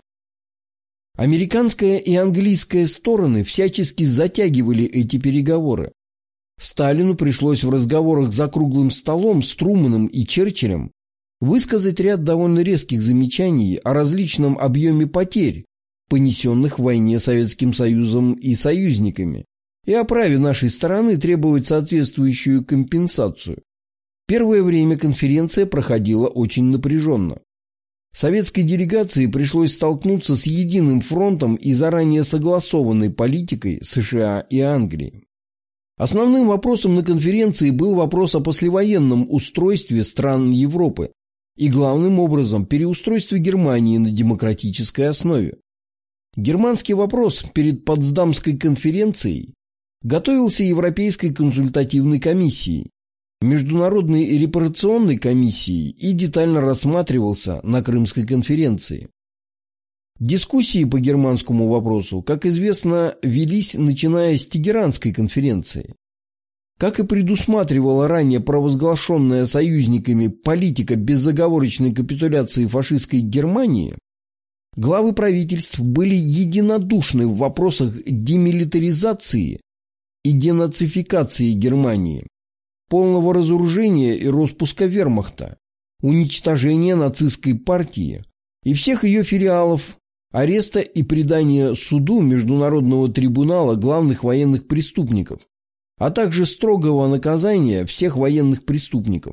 Speaker 1: Американская и английская стороны всячески затягивали эти переговоры. Сталину пришлось в разговорах за круглым столом с Трумэном и Черчиллем высказать ряд довольно резких замечаний о различном объеме потерь, понесенных в войне Советским Союзом и союзниками, и о праве нашей стороны требовать соответствующую компенсацию. Первое время конференция проходила очень напряженно. Советской делегации пришлось столкнуться с единым фронтом и заранее согласованной политикой США и Англии. Основным вопросом на конференции был вопрос о послевоенном устройстве стран Европы и, главным образом, переустройстве Германии на демократической основе. Германский вопрос перед Потсдамской конференцией готовился Европейской консультативной комиссией, Международной репарационной комиссией и детально рассматривался на Крымской конференции. Дискуссии по германскому вопросу, как известно, велись начиная с Тегеранской конференции. Как и предусматривала ранее провозглашенная союзниками политика безоговорочной капитуляции фашистской Германии, главы правительств были единодушны в вопросах демилитаризации и денацификации Германии, полного разоружения и распуска вермахта, уничтожения нацистской партии и всех ее филиалов, ареста и предания суду Международного трибунала главных военных преступников, а также строгого наказания всех военных преступников.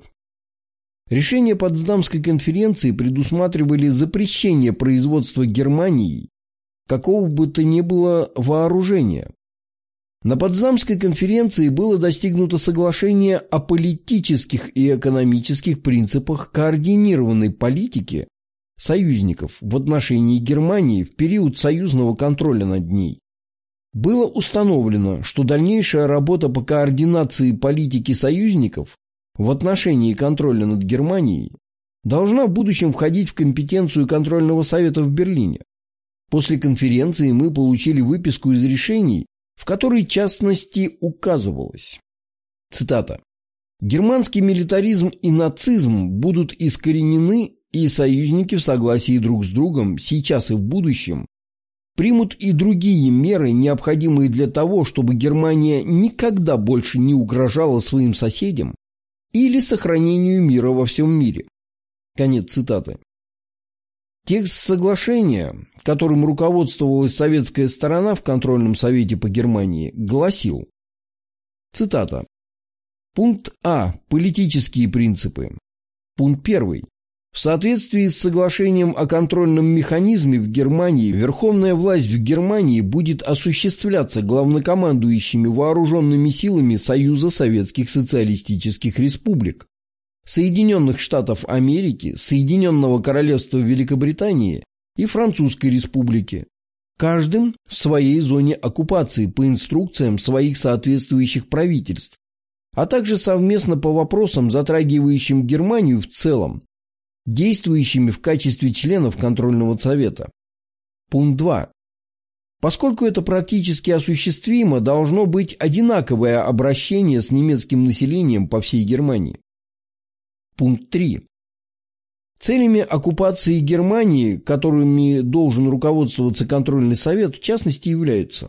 Speaker 1: Решения Потсдамской конференции предусматривали запрещение производства Германией какого бы то ни было вооружения. На Потсдамской конференции было достигнуто соглашение о политических и экономических принципах координированной политики союзников в отношении Германии в период союзного контроля над ней. Было установлено, что дальнейшая работа по координации политики союзников в отношении контроля над Германией должна в будущем входить в компетенцию контрольного совета в Берлине. После конференции мы получили выписку из решений, в которой в частности указывалось, цитата, «Германский милитаризм и нацизм будут искоренены, и союзники в согласии друг с другом сейчас и в будущем примут и другие меры, необходимые для того, чтобы Германия никогда больше не угрожала своим соседям или сохранению мира во всем мире». Конец цитаты. Текст соглашения, которым руководствовалась советская сторона в контрольном совете по Германии, гласил, цитата, «Пункт А. Политические принципы. Пункт первый. В соответствии с соглашением о контрольном механизме в Германии, верховная власть в Германии будет осуществляться главнокомандующими вооруженными силами Союза Советских Социалистических Республик, Соединенных Штатов Америки, Соединенного Королевства Великобритании и Французской Республики, каждым в своей зоне оккупации по инструкциям своих соответствующих правительств, а также совместно по вопросам, затрагивающим Германию в целом, действующими в качестве членов контрольного совета. Пункт два. Поскольку это практически осуществимо, должно быть одинаковое обращение с немецким населением по всей Германии. Пункт три. Целями оккупации Германии, которыми должен руководствоваться контрольный совет, в частности являются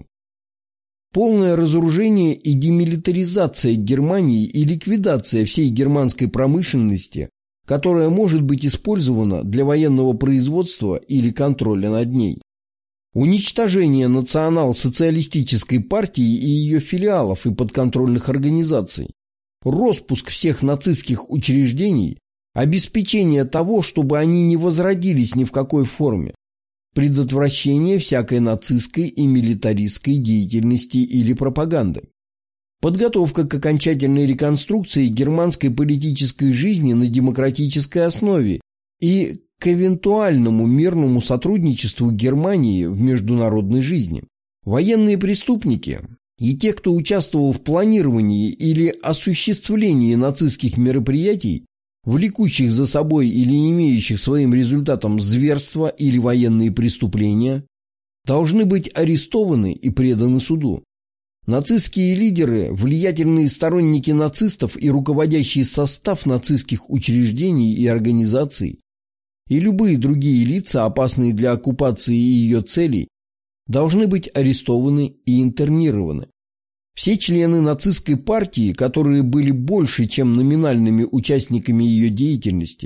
Speaker 1: полное разоружение и демилитаризация Германии и ликвидация всей германской промышленности, которая может быть использована для военного производства или контроля над ней, уничтожение национал-социалистической партии и ее филиалов и подконтрольных организаций, роспуск всех нацистских учреждений, обеспечение того, чтобы они не возродились ни в какой форме, предотвращение всякой нацистской и милитаристской деятельности или пропаганды, подготовка к окончательной реконструкции германской политической жизни на демократической основе и к эвентуальному мирному сотрудничеству Германии в международной жизни. Военные преступники и те, кто участвовал в планировании или осуществлении нацистских мероприятий, влекущих за собой или имеющих своим результатом зверства или военные преступления, должны быть арестованы и преданы суду. Нацистские лидеры, влиятельные сторонники нацистов и руководящий состав нацистских учреждений и организаций и любые другие лица, опасные для оккупации и ее целей, должны быть арестованы и интернированы. Все члены нацистской партии, которые были больше, чем номинальными участниками ее деятельности,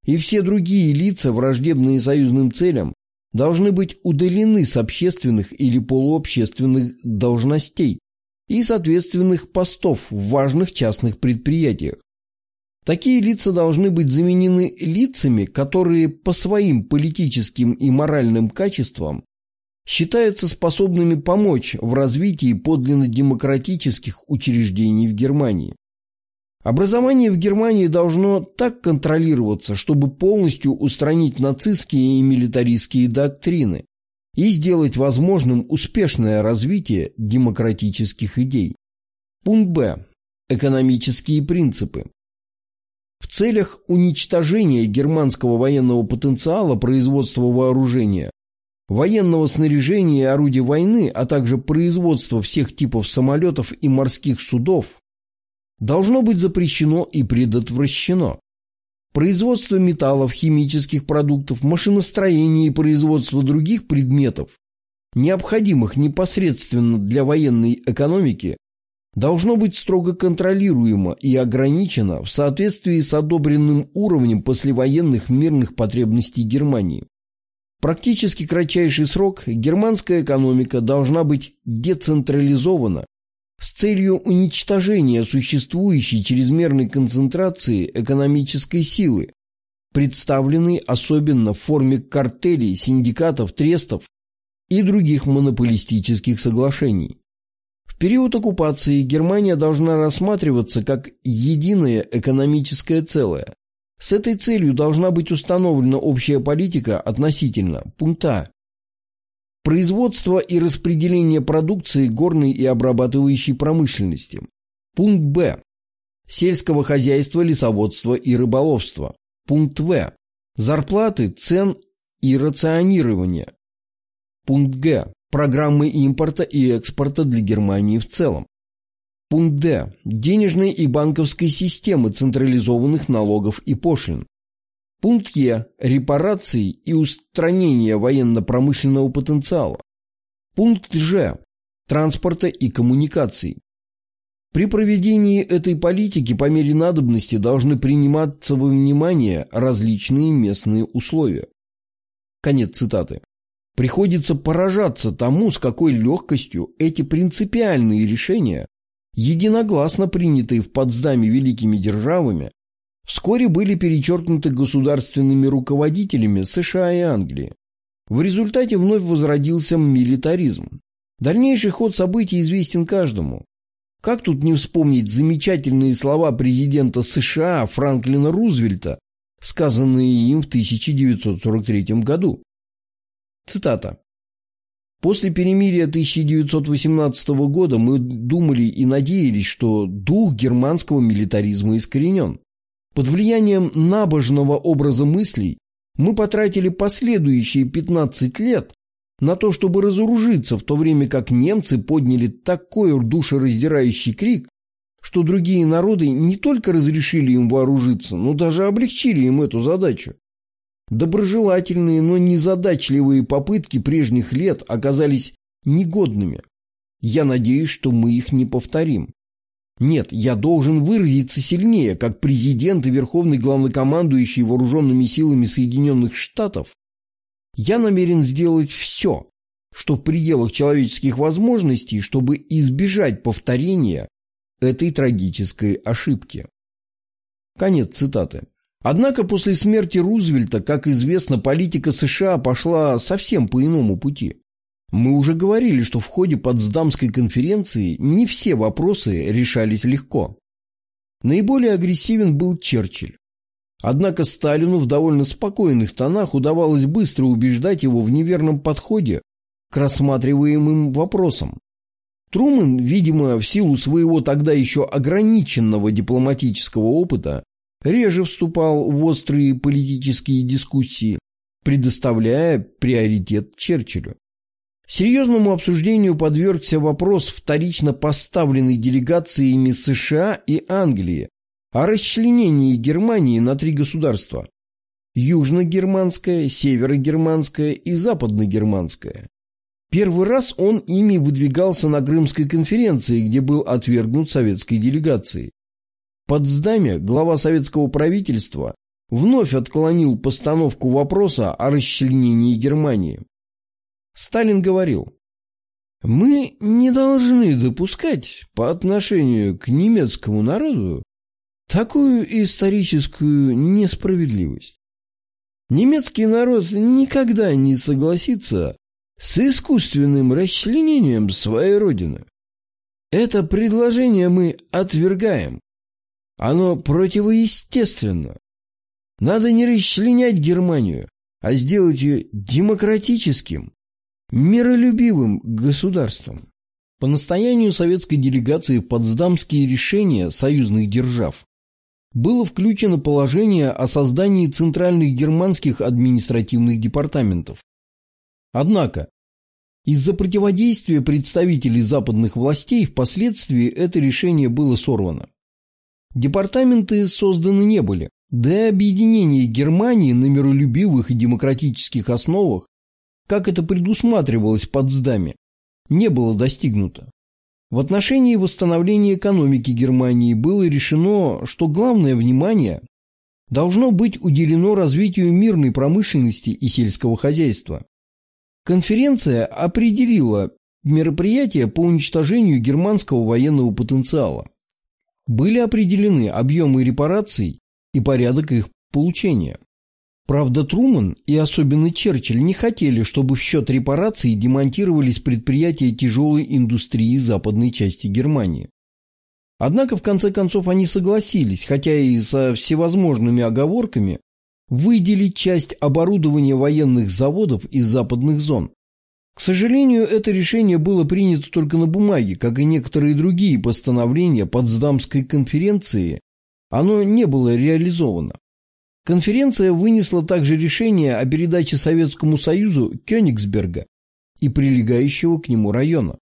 Speaker 1: и все другие лица, враждебные союзным целям, должны быть удалены с общественных или полуобщественных должностей и соответственных постов в важных частных предприятиях. Такие лица должны быть заменены лицами, которые по своим политическим и моральным качествам считаются способными помочь в развитии подлинно демократических учреждений в Германии. Образование в Германии должно так контролироваться, чтобы полностью устранить нацистские и милитаристские доктрины и сделать возможным успешное развитие демократических идей. Пункт Б. Экономические принципы. В целях уничтожения германского военного потенциала производства вооружения, военного снаряжения и орудий войны, а также производства всех типов самолетов и морских судов, должно быть запрещено и предотвращено. Производство металлов, химических продуктов, машиностроение и производство других предметов, необходимых непосредственно для военной экономики, должно быть строго контролируемо и ограничено в соответствии с одобренным уровнем послевоенных мирных потребностей Германии. В практически кратчайший срок германская экономика должна быть децентрализована с целью уничтожения существующей чрезмерной концентрации экономической силы, представленной особенно в форме картелей, синдикатов, трестов и других монополистических соглашений. В период оккупации Германия должна рассматриваться как единое экономическое целое. С этой целью должна быть установлена общая политика относительно пункт А. Производство и распределение продукции горной и обрабатывающей промышленности. Пункт Б. Сельского хозяйства, лесоводства и рыболовства. Пункт В. Зарплаты, цен и рационирования. Пункт Г. Программы импорта и экспорта для Германии в целом. Пункт Д. Денежной и банковской системы централизованных налогов и пошлин. Пункт Е. Репарации и устранение военно-промышленного потенциала. Пункт Ж. Транспорта и коммуникаций. При проведении этой политики по мере надобности должны приниматься во внимание различные местные условия. Конец цитаты. Приходится поражаться тому, с какой легкостью эти принципиальные решения, единогласно принятые в Потсдаме великими державами, вскоре были перечеркнуты государственными руководителями США и Англии. В результате вновь возродился милитаризм. Дальнейший ход событий известен каждому. Как тут не вспомнить замечательные слова президента США Франклина Рузвельта, сказанные им в тысяча девятьсот сорок третьем году? Цитата. «После перемирия тысяча девятьсот восемнадцатого года мы думали и надеялись, что дух германского милитаризма искоренен. Под влиянием набожного образа мыслей мы потратили последующие пятнадцать лет на то, чтобы разоружиться, в то время как немцы подняли такой душераздирающий крик, что другие народы не только разрешили им вооружиться, но даже облегчили им эту задачу. Доброжелательные, но незадачливые попытки прежних лет оказались негодными. Я надеюсь, что мы их не повторим. Нет, я должен выразиться сильнее, как президент и верховный главнокомандующий вооруженными силами Соединенных Штатов. Я намерен сделать все, что в пределах человеческих возможностей, чтобы избежать повторения этой трагической ошибки». Конец цитаты. Однако после смерти Рузвельта, как известно, политика США пошла совсем по иному пути. Мы уже говорили, что в ходе Потсдамской конференции не все вопросы решались легко. Наиболее агрессивен был Черчилль. Однако Сталину в довольно спокойных тонах удавалось быстро убеждать его в неверном подходе к рассматриваемым вопросам. Трумэн, видимо, в силу своего тогда еще ограниченного дипломатического опыта, реже вступал в острые политические дискуссии, предоставляя приоритет Черчиллю. Серьезному обсуждению подвергся вопрос, вторично поставленный делегациями США и Англии, о расчленении Германии на три государства – южногерманское, северогерманское и западногерманское. Первый раз он ими выдвигался на Крымской конференции, где был отвергнут советской делегацией. В Потсдаме глава советского правительства вновь отклонил постановку вопроса о расчленении Германии. Сталин говорил: «Мы не должны допускать по отношению к немецкому народу такую историческую несправедливость. Немецкий народ никогда не согласится с искусственным расчленением своей родины. Это предложение мы отвергаем. Оно противоестественно. Надо не расчленять Германию, а сделать ее демократическим, миролюбивым государством». По настоянию советской делегации в Потсдамские решения союзных держав было включено положение о создании центральных германских административных департаментов. Однако, из-за противодействия представителей западных властей впоследствии это решение было сорвано. Департаменты созданы не были, да и объединение Германии на миролюбивых и демократических основах, как это предусматривалось в Потсдаме, не было достигнуто. В отношении восстановления экономики Германии было решено, что главное внимание должно быть уделено развитию мирной промышленности и сельского хозяйства. Конференция определила мероприятия по уничтожению германского военного потенциала. Были определены объемы репараций и порядок их получения. Правда, Трумэн и особенно Черчилль не хотели, чтобы в счет репараций демонтировались предприятия тяжелой индустрии западной части Германии. Однако, в конце концов, они согласились, хотя и со всевозможными оговорками, выделить часть оборудования военных заводов из западных зон. К сожалению, это решение было принято только на бумаге, как и некоторые другие постановления Потсдамской конференции, оно не было реализовано. Конференция вынесла также решение о передаче Советскому Союзу Кёнигсберга и прилегающего к нему района.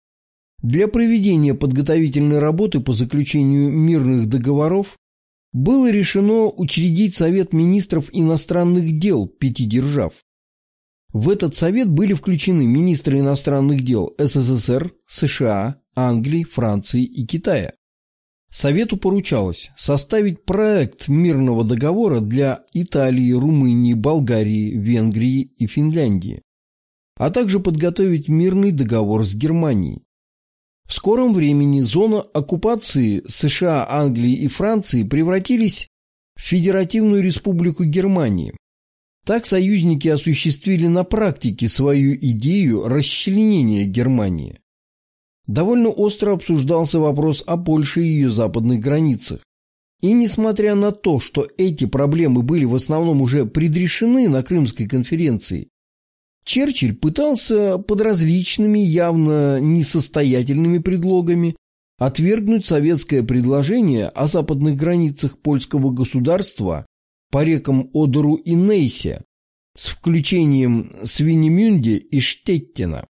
Speaker 1: Для проведения подготовительной работы по заключению мирных договоров было решено учредить Совет министров иностранных дел пяти держав. В этот совет были включены министры иностранных дел СССР, США, Англии, Франции и Китая. Совету поручалось составить проект мирного договора для Италии, Румынии, Болгарии, Венгрии и Финляндии, а также подготовить мирный договор с Германией. В скором времени зона оккупации США, Англии и Франции превратились в Федеративную Республику Германии. Так союзники осуществили на практике свою идею расчленения Германии. Довольно остро обсуждался вопрос о Польше и ее западных границах. И несмотря на то, что эти проблемы были в основном уже предрешены на Крымской конференции, Черчилль пытался под различными, явно несостоятельными предлогами отвергнуть советское предложение о западных границах польского государства по рекам Одеру и Нейсе с включением Свинемюнде и Штеттина.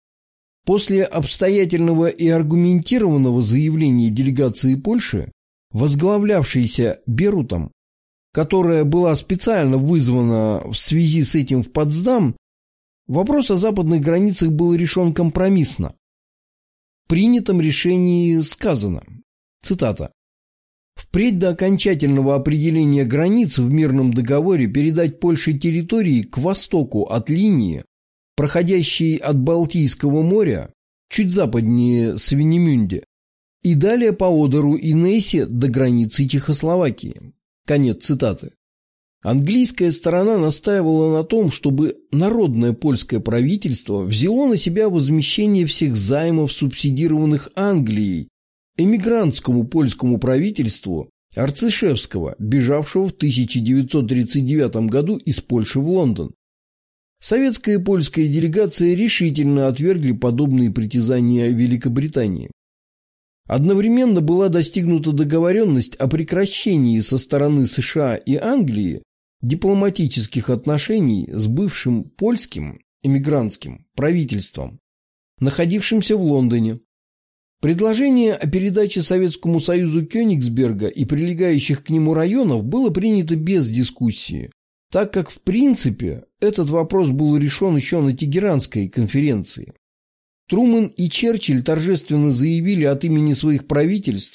Speaker 1: После обстоятельного и аргументированного заявления делегации Польши, возглавлявшейся Берутом, которая была специально вызвана в связи с этим в Потсдам, вопрос о западных границах был решен компромиссно. В принятом решении сказано, цитата, «Впредь до окончательного определения границ в мирном договоре передать Польше территории к востоку от линии, проходящей от Балтийского моря, чуть западнее Свинемюнде, и далее по Одеру и Нейсе до границы Чехословакии». Конец цитаты. Английская сторона настаивала на том, чтобы народное польское правительство взяло на себя возмещение всех займов, субсидированных Англией, эмигрантскому польскому правительству Арцишевского, бежавшего в тысяча девятьсот тридцать девятом году из Польши в Лондон. Советская и польская делегации решительно отвергли подобные притязания Великобритании. Одновременно была достигнута договоренность о прекращении со стороны США и Англии дипломатических отношений с бывшим польским эмигрантским правительством, находившимся в Лондоне. Предложение о передаче Советскому Союзу Кёнигсберга и прилегающих к нему районов было принято без дискуссии, так как в принципе этот вопрос был решен еще на Тегеранской конференции. Трумэн и Черчилль торжественно заявили от имени своих правительств,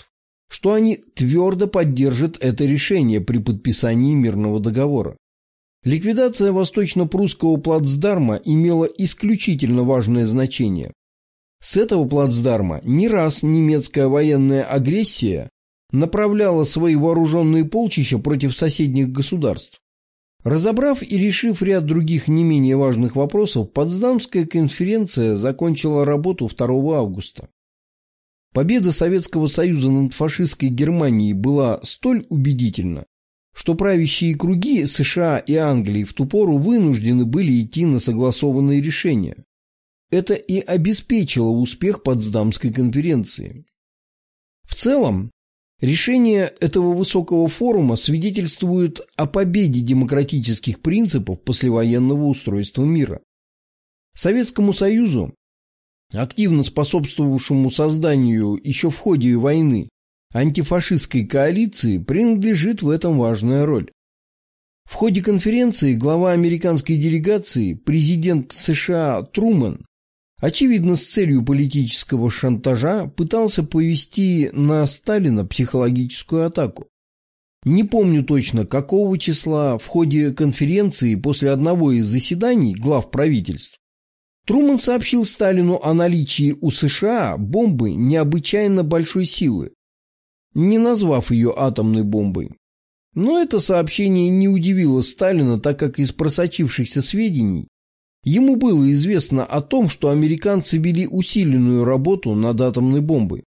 Speaker 1: что они твердо поддержат это решение при подписании мирного договора. Ликвидация восточно-прусского плацдарма имела исключительно важное значение. С этого плацдарма не раз немецкая военная агрессия направляла свои вооруженные полчища против соседних государств. Разобрав и решив ряд других не менее важных вопросов, Потсдамская конференция закончила работу второго августа. Победа Советского Союза над фашистской Германией была столь убедительна, что правящие круги США и Англии в ту пору вынуждены были идти на согласованные решения. Это и обеспечило успех Потсдамской конференции. В целом, решение этого высокого форума свидетельствует о победе демократических принципов послевоенного устройства мира. Советскому Союзу, активно способствовавшему созданию еще в ходе войны антифашистской коалиции, принадлежит в этом важная роль. В ходе конференции глава американской делегации, президент США Трумэн, очевидно с целью политического шантажа, пытался повести на Сталина психологическую атаку. Не помню точно, какого числа в ходе конференции после одного из заседаний глав правительств Трумэн сообщил Сталину о наличии у США бомбы необычайно большой силы, не назвав ее атомной бомбой. Но это сообщение не удивило Сталина, так как из просочившихся сведений ему было известно о том, что американцы вели усиленную работу над атомной бомбой.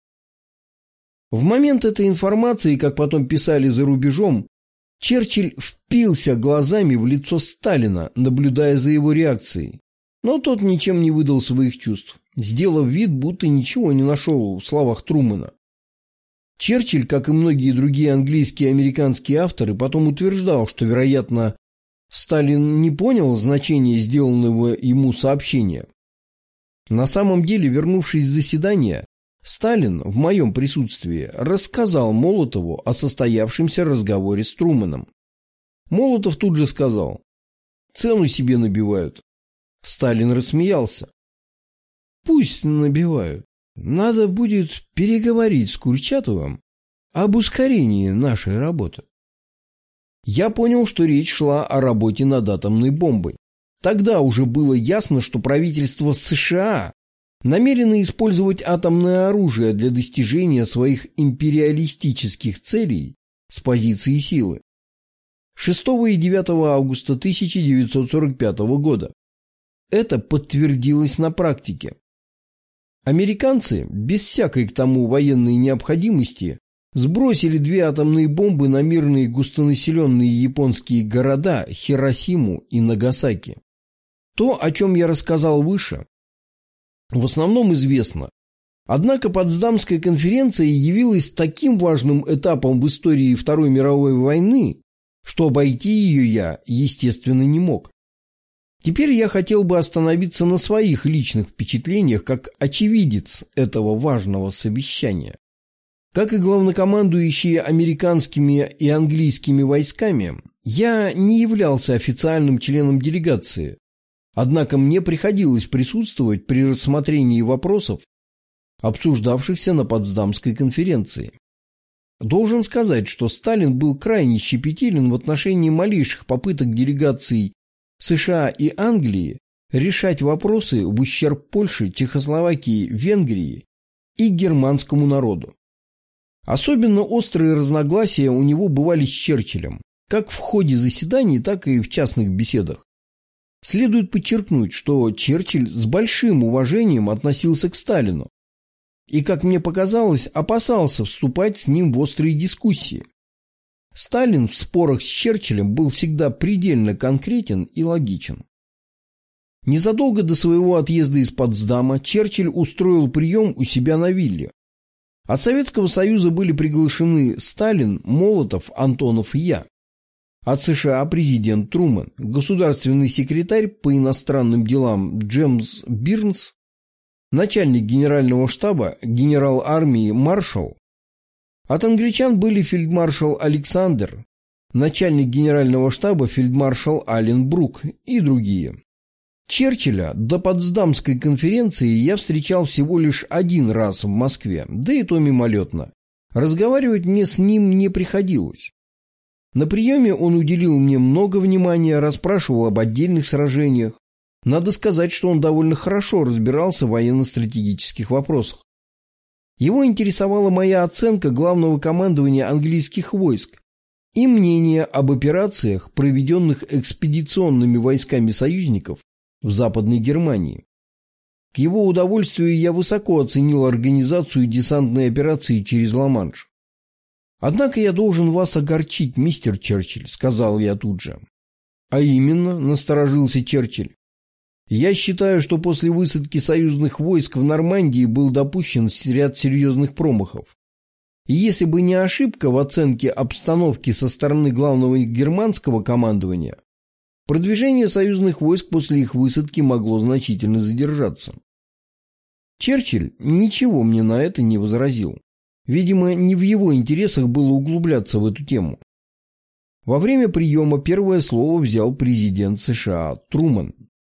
Speaker 1: В момент этой информации, как потом писали за рубежом, Черчилль впился глазами в лицо Сталина, наблюдая за его реакцией. Но тот ничем не выдал своих чувств, сделав вид, будто ничего не нашел в словах Трумэна. Черчилль, как и многие другие английские и американские авторы, потом утверждал, что, вероятно, Сталин не понял значения сделанного ему сообщения. На самом деле, вернувшись с заседания, Сталин в моем присутствии рассказал Молотову о состоявшемся разговоре с Трумэном. Молотов тут же сказал: «Цену себе набивают». Сталин рассмеялся. «Пусть набивают. Надо будет переговорить с Курчатовым об ускорении нашей работы». Я понял, что речь шла о работе над атомной бомбой. Тогда уже было ясно, что правительство США намерено использовать атомное оружие для достижения своих империалистических целей с позиции силы. шестого и девятого августа тысяча девятьсот сорок пятого года. Это подтвердилось на практике. Американцы, без всякой к тому военной необходимости, сбросили две атомные бомбы на мирные густонаселенные японские города Хиросиму и Нагасаки. То, о чем я рассказал выше, в основном известно. Однако Потсдамская конференция явилась таким важным этапом в истории Второй мировой войны, что обойти ее я, естественно, не мог. Теперь я хотел бы остановиться на своих личных впечатлениях как очевидец этого важного совещания. Как и главнокомандующие американскими и английскими войсками, я не являлся официальным членом делегации, однако мне приходилось присутствовать при рассмотрении вопросов, обсуждавшихся на Потсдамской конференции. Должен сказать, что Сталин был крайне щепетилен в отношении малейших попыток делегаций США и Англии решать вопросы в ущерб Польши, Чехословакии, Венгрии и германскому народу. Особенно острые разногласия у него бывали с Черчиллем, как в ходе заседаний, так и в частных беседах. Следует подчеркнуть, что Черчилль с большим уважением относился к Сталину и, как мне показалось, опасался вступать с ним в острые дискуссии. Сталин в спорах с Черчиллем был всегда предельно конкретен и логичен. Незадолго до своего отъезда из Потсдама Черчилль устроил прием у себя на вилле. От Советского Союза были приглашены Сталин, Молотов, Антонов и я. От США президент Трумэн, государственный секретарь по иностранным делам Джеймс Бирнс, начальник генерального штаба, генерал армии Маршалл. От англичан были фельдмаршал Александр, начальник генерального штаба фельдмаршал Аллен Брук и другие. Черчилля до Потсдамской конференции я встречал всего лишь один раз в Москве, да и то мимолетно, Разговаривать мне с ним не приходилось. На приеме он уделил мне много внимания, расспрашивал об отдельных сражениях. Надо сказать, что он довольно хорошо разбирался в военно-стратегических вопросах. Его интересовала моя оценка главного командования английских войск и мнение об операциях, проведенных экспедиционными войсками союзников в Западной Германии. К его удовольствию я высоко оценил организацию десантной операции через Ла-Манш. «Однако я должен вас огорчить, мистер Черчилль», — сказал я тут же. «А именно», — насторожился Черчилль, «я считаю, что после высадки союзных войск в Нормандии был допущен ряд серьезных промахов. И если бы не ошибка в оценке обстановки со стороны главного германского командования, продвижение союзных войск после их высадки могло значительно задержаться». Черчилль ничего мне на это не возразил. Видимо, не в его интересах было углубляться в эту тему. Во время приема первое слово взял президент США Трумэн.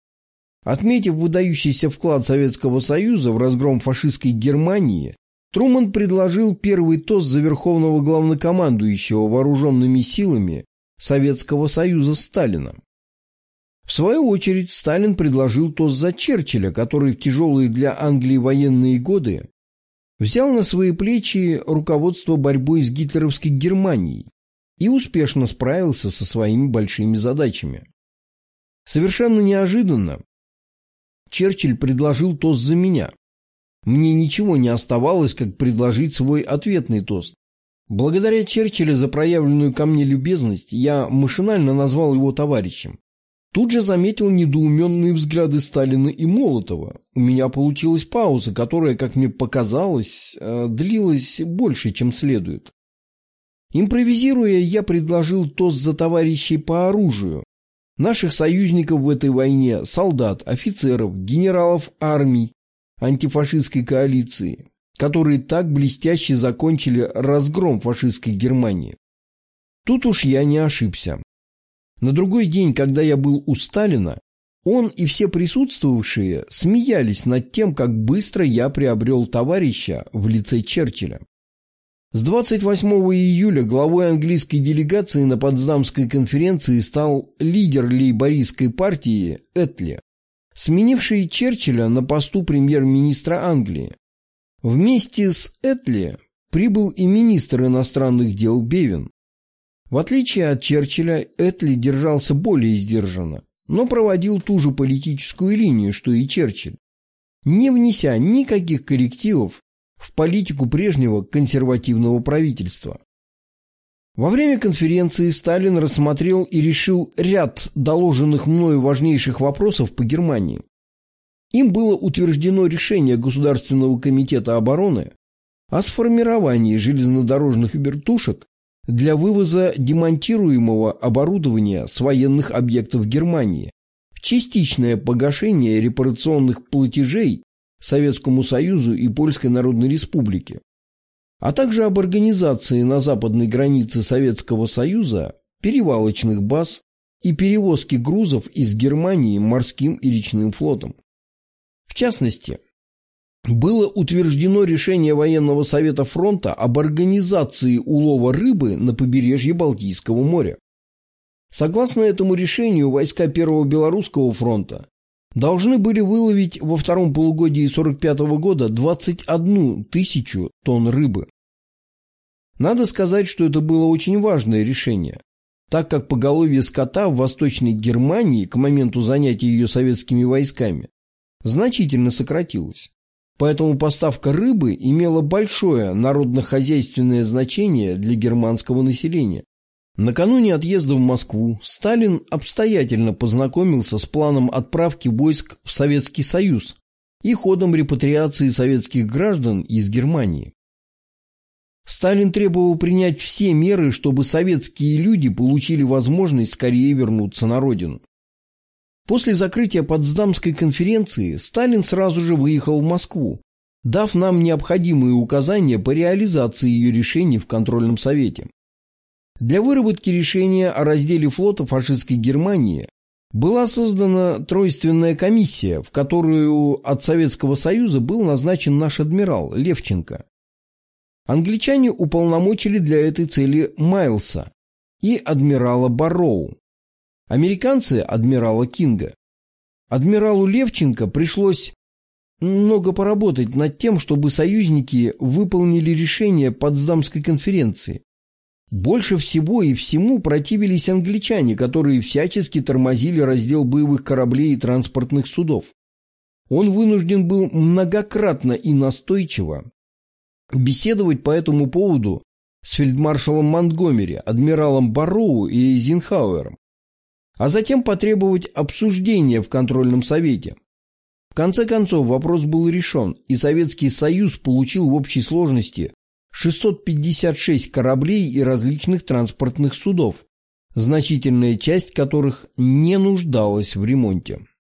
Speaker 1: Отметив выдающийся вклад Советского Союза в разгром фашистской Германии, Трумэн предложил первый тост за верховного главнокомандующего вооруженными силами Советского Союза Сталина. В свою очередь Сталин предложил тост за Черчилля, который в тяжелые для Англии военные годы взял на свои плечи руководство борьбой с гитлеровской Германией и успешно справился со своими большими задачами. Совершенно неожиданно Черчилль предложил тост за меня. Мне ничего не оставалось, как предложить свой ответный тост. Благодаря Черчиллю за проявленную ко мне любезность я машинально назвал его товарищем. Тут же заметил недоуменные взгляды Сталина и Молотова. У меня получилась пауза, которая, как мне показалось, длилась больше, чем следует. Импровизируя, я предложил тост за товарищей по оружию, наших союзников в этой войне, солдат, офицеров, генералов армий антифашистской коалиции, которые так блестяще закончили разгром фашистской Германии. Тут уж я не ошибся. На другой день, когда я был у Сталина, он и все присутствовавшие смеялись над тем, как быстро я приобрел товарища в лице Черчилля. С двадцать восьмого июля главой английской делегации на Потсдамской конференции стал лидер лейбористской партии Этли, сменивший Черчилля на посту премьер-министра Англии. Вместе с Этли прибыл и министр иностранных дел Бевин. В отличие от Черчилля, Этли держался более сдержанно, но проводил ту же политическую линию, что и Черчилль, не внеся никаких коррективов в политику прежнего консервативного правительства. Во время конференции Сталин рассмотрел и решил ряд доложенных мною важнейших вопросов по Германии. Им было утверждено решение Государственного комитета обороны о сформировании железнодорожных вертушек для вывоза демонтируемого оборудования с военных объектов Германии в частичное погашение репарационных платежей Советскому Союзу и Польской Народной Республике, а также об организации на западной границе Советского Союза перевалочных баз и перевозки грузов из Германии морским и речным флотом. В частности, было утверждено решение Военного совета фронта об организации улова рыбы на побережье Балтийского моря. Согласно этому решению, войска Первого Белорусского фронта должны были выловить во втором полугодии сорок пятого года двадцать одну тысячу тонн рыбы. Надо сказать, что это было очень важное решение, так как поголовье скота в Восточной Германии к моменту занятия ее советскими войсками значительно сократилось. Поэтому поставка рыбы имела большое народно-хозяйственное значение для германского населения. Накануне отъезда в Москву Сталин обстоятельно познакомился с планом отправки войск в Советский Союз и ходом репатриации советских граждан из Германии. Сталин требовал принять все меры, чтобы советские люди получили возможность скорее вернуться на родину. После закрытия Потсдамской конференции Сталин сразу же выехал в Москву, дав нам необходимые указания по реализации ее решений в контрольном совете. Для выработки решения о разделе флота фашистской Германии была создана тройственная комиссия, в которую от Советского Союза был назначен наш адмирал Левченко. Англичане уполномочили для этой цели Майлса и адмирала Барроу, американцы – адмирала Кинга. Адмиралу Левченко пришлось много поработать над тем, чтобы союзники выполнили решение Потсдамской конференции. Больше всего и всему противились англичане, которые всячески тормозили раздел боевых кораблей и транспортных судов. Он вынужден был многократно и настойчиво беседовать по этому поводу с фельдмаршалом Монтгомери, адмиралом Барроу и Эйзенхауэром, а затем потребовать обсуждения в контрольном совете. В конце концов вопрос был решен, и Советский Союз получил в общей сложности шестьсот пятьдесят шесть кораблей и различных транспортных судов, значительная часть которых не нуждалась в ремонте.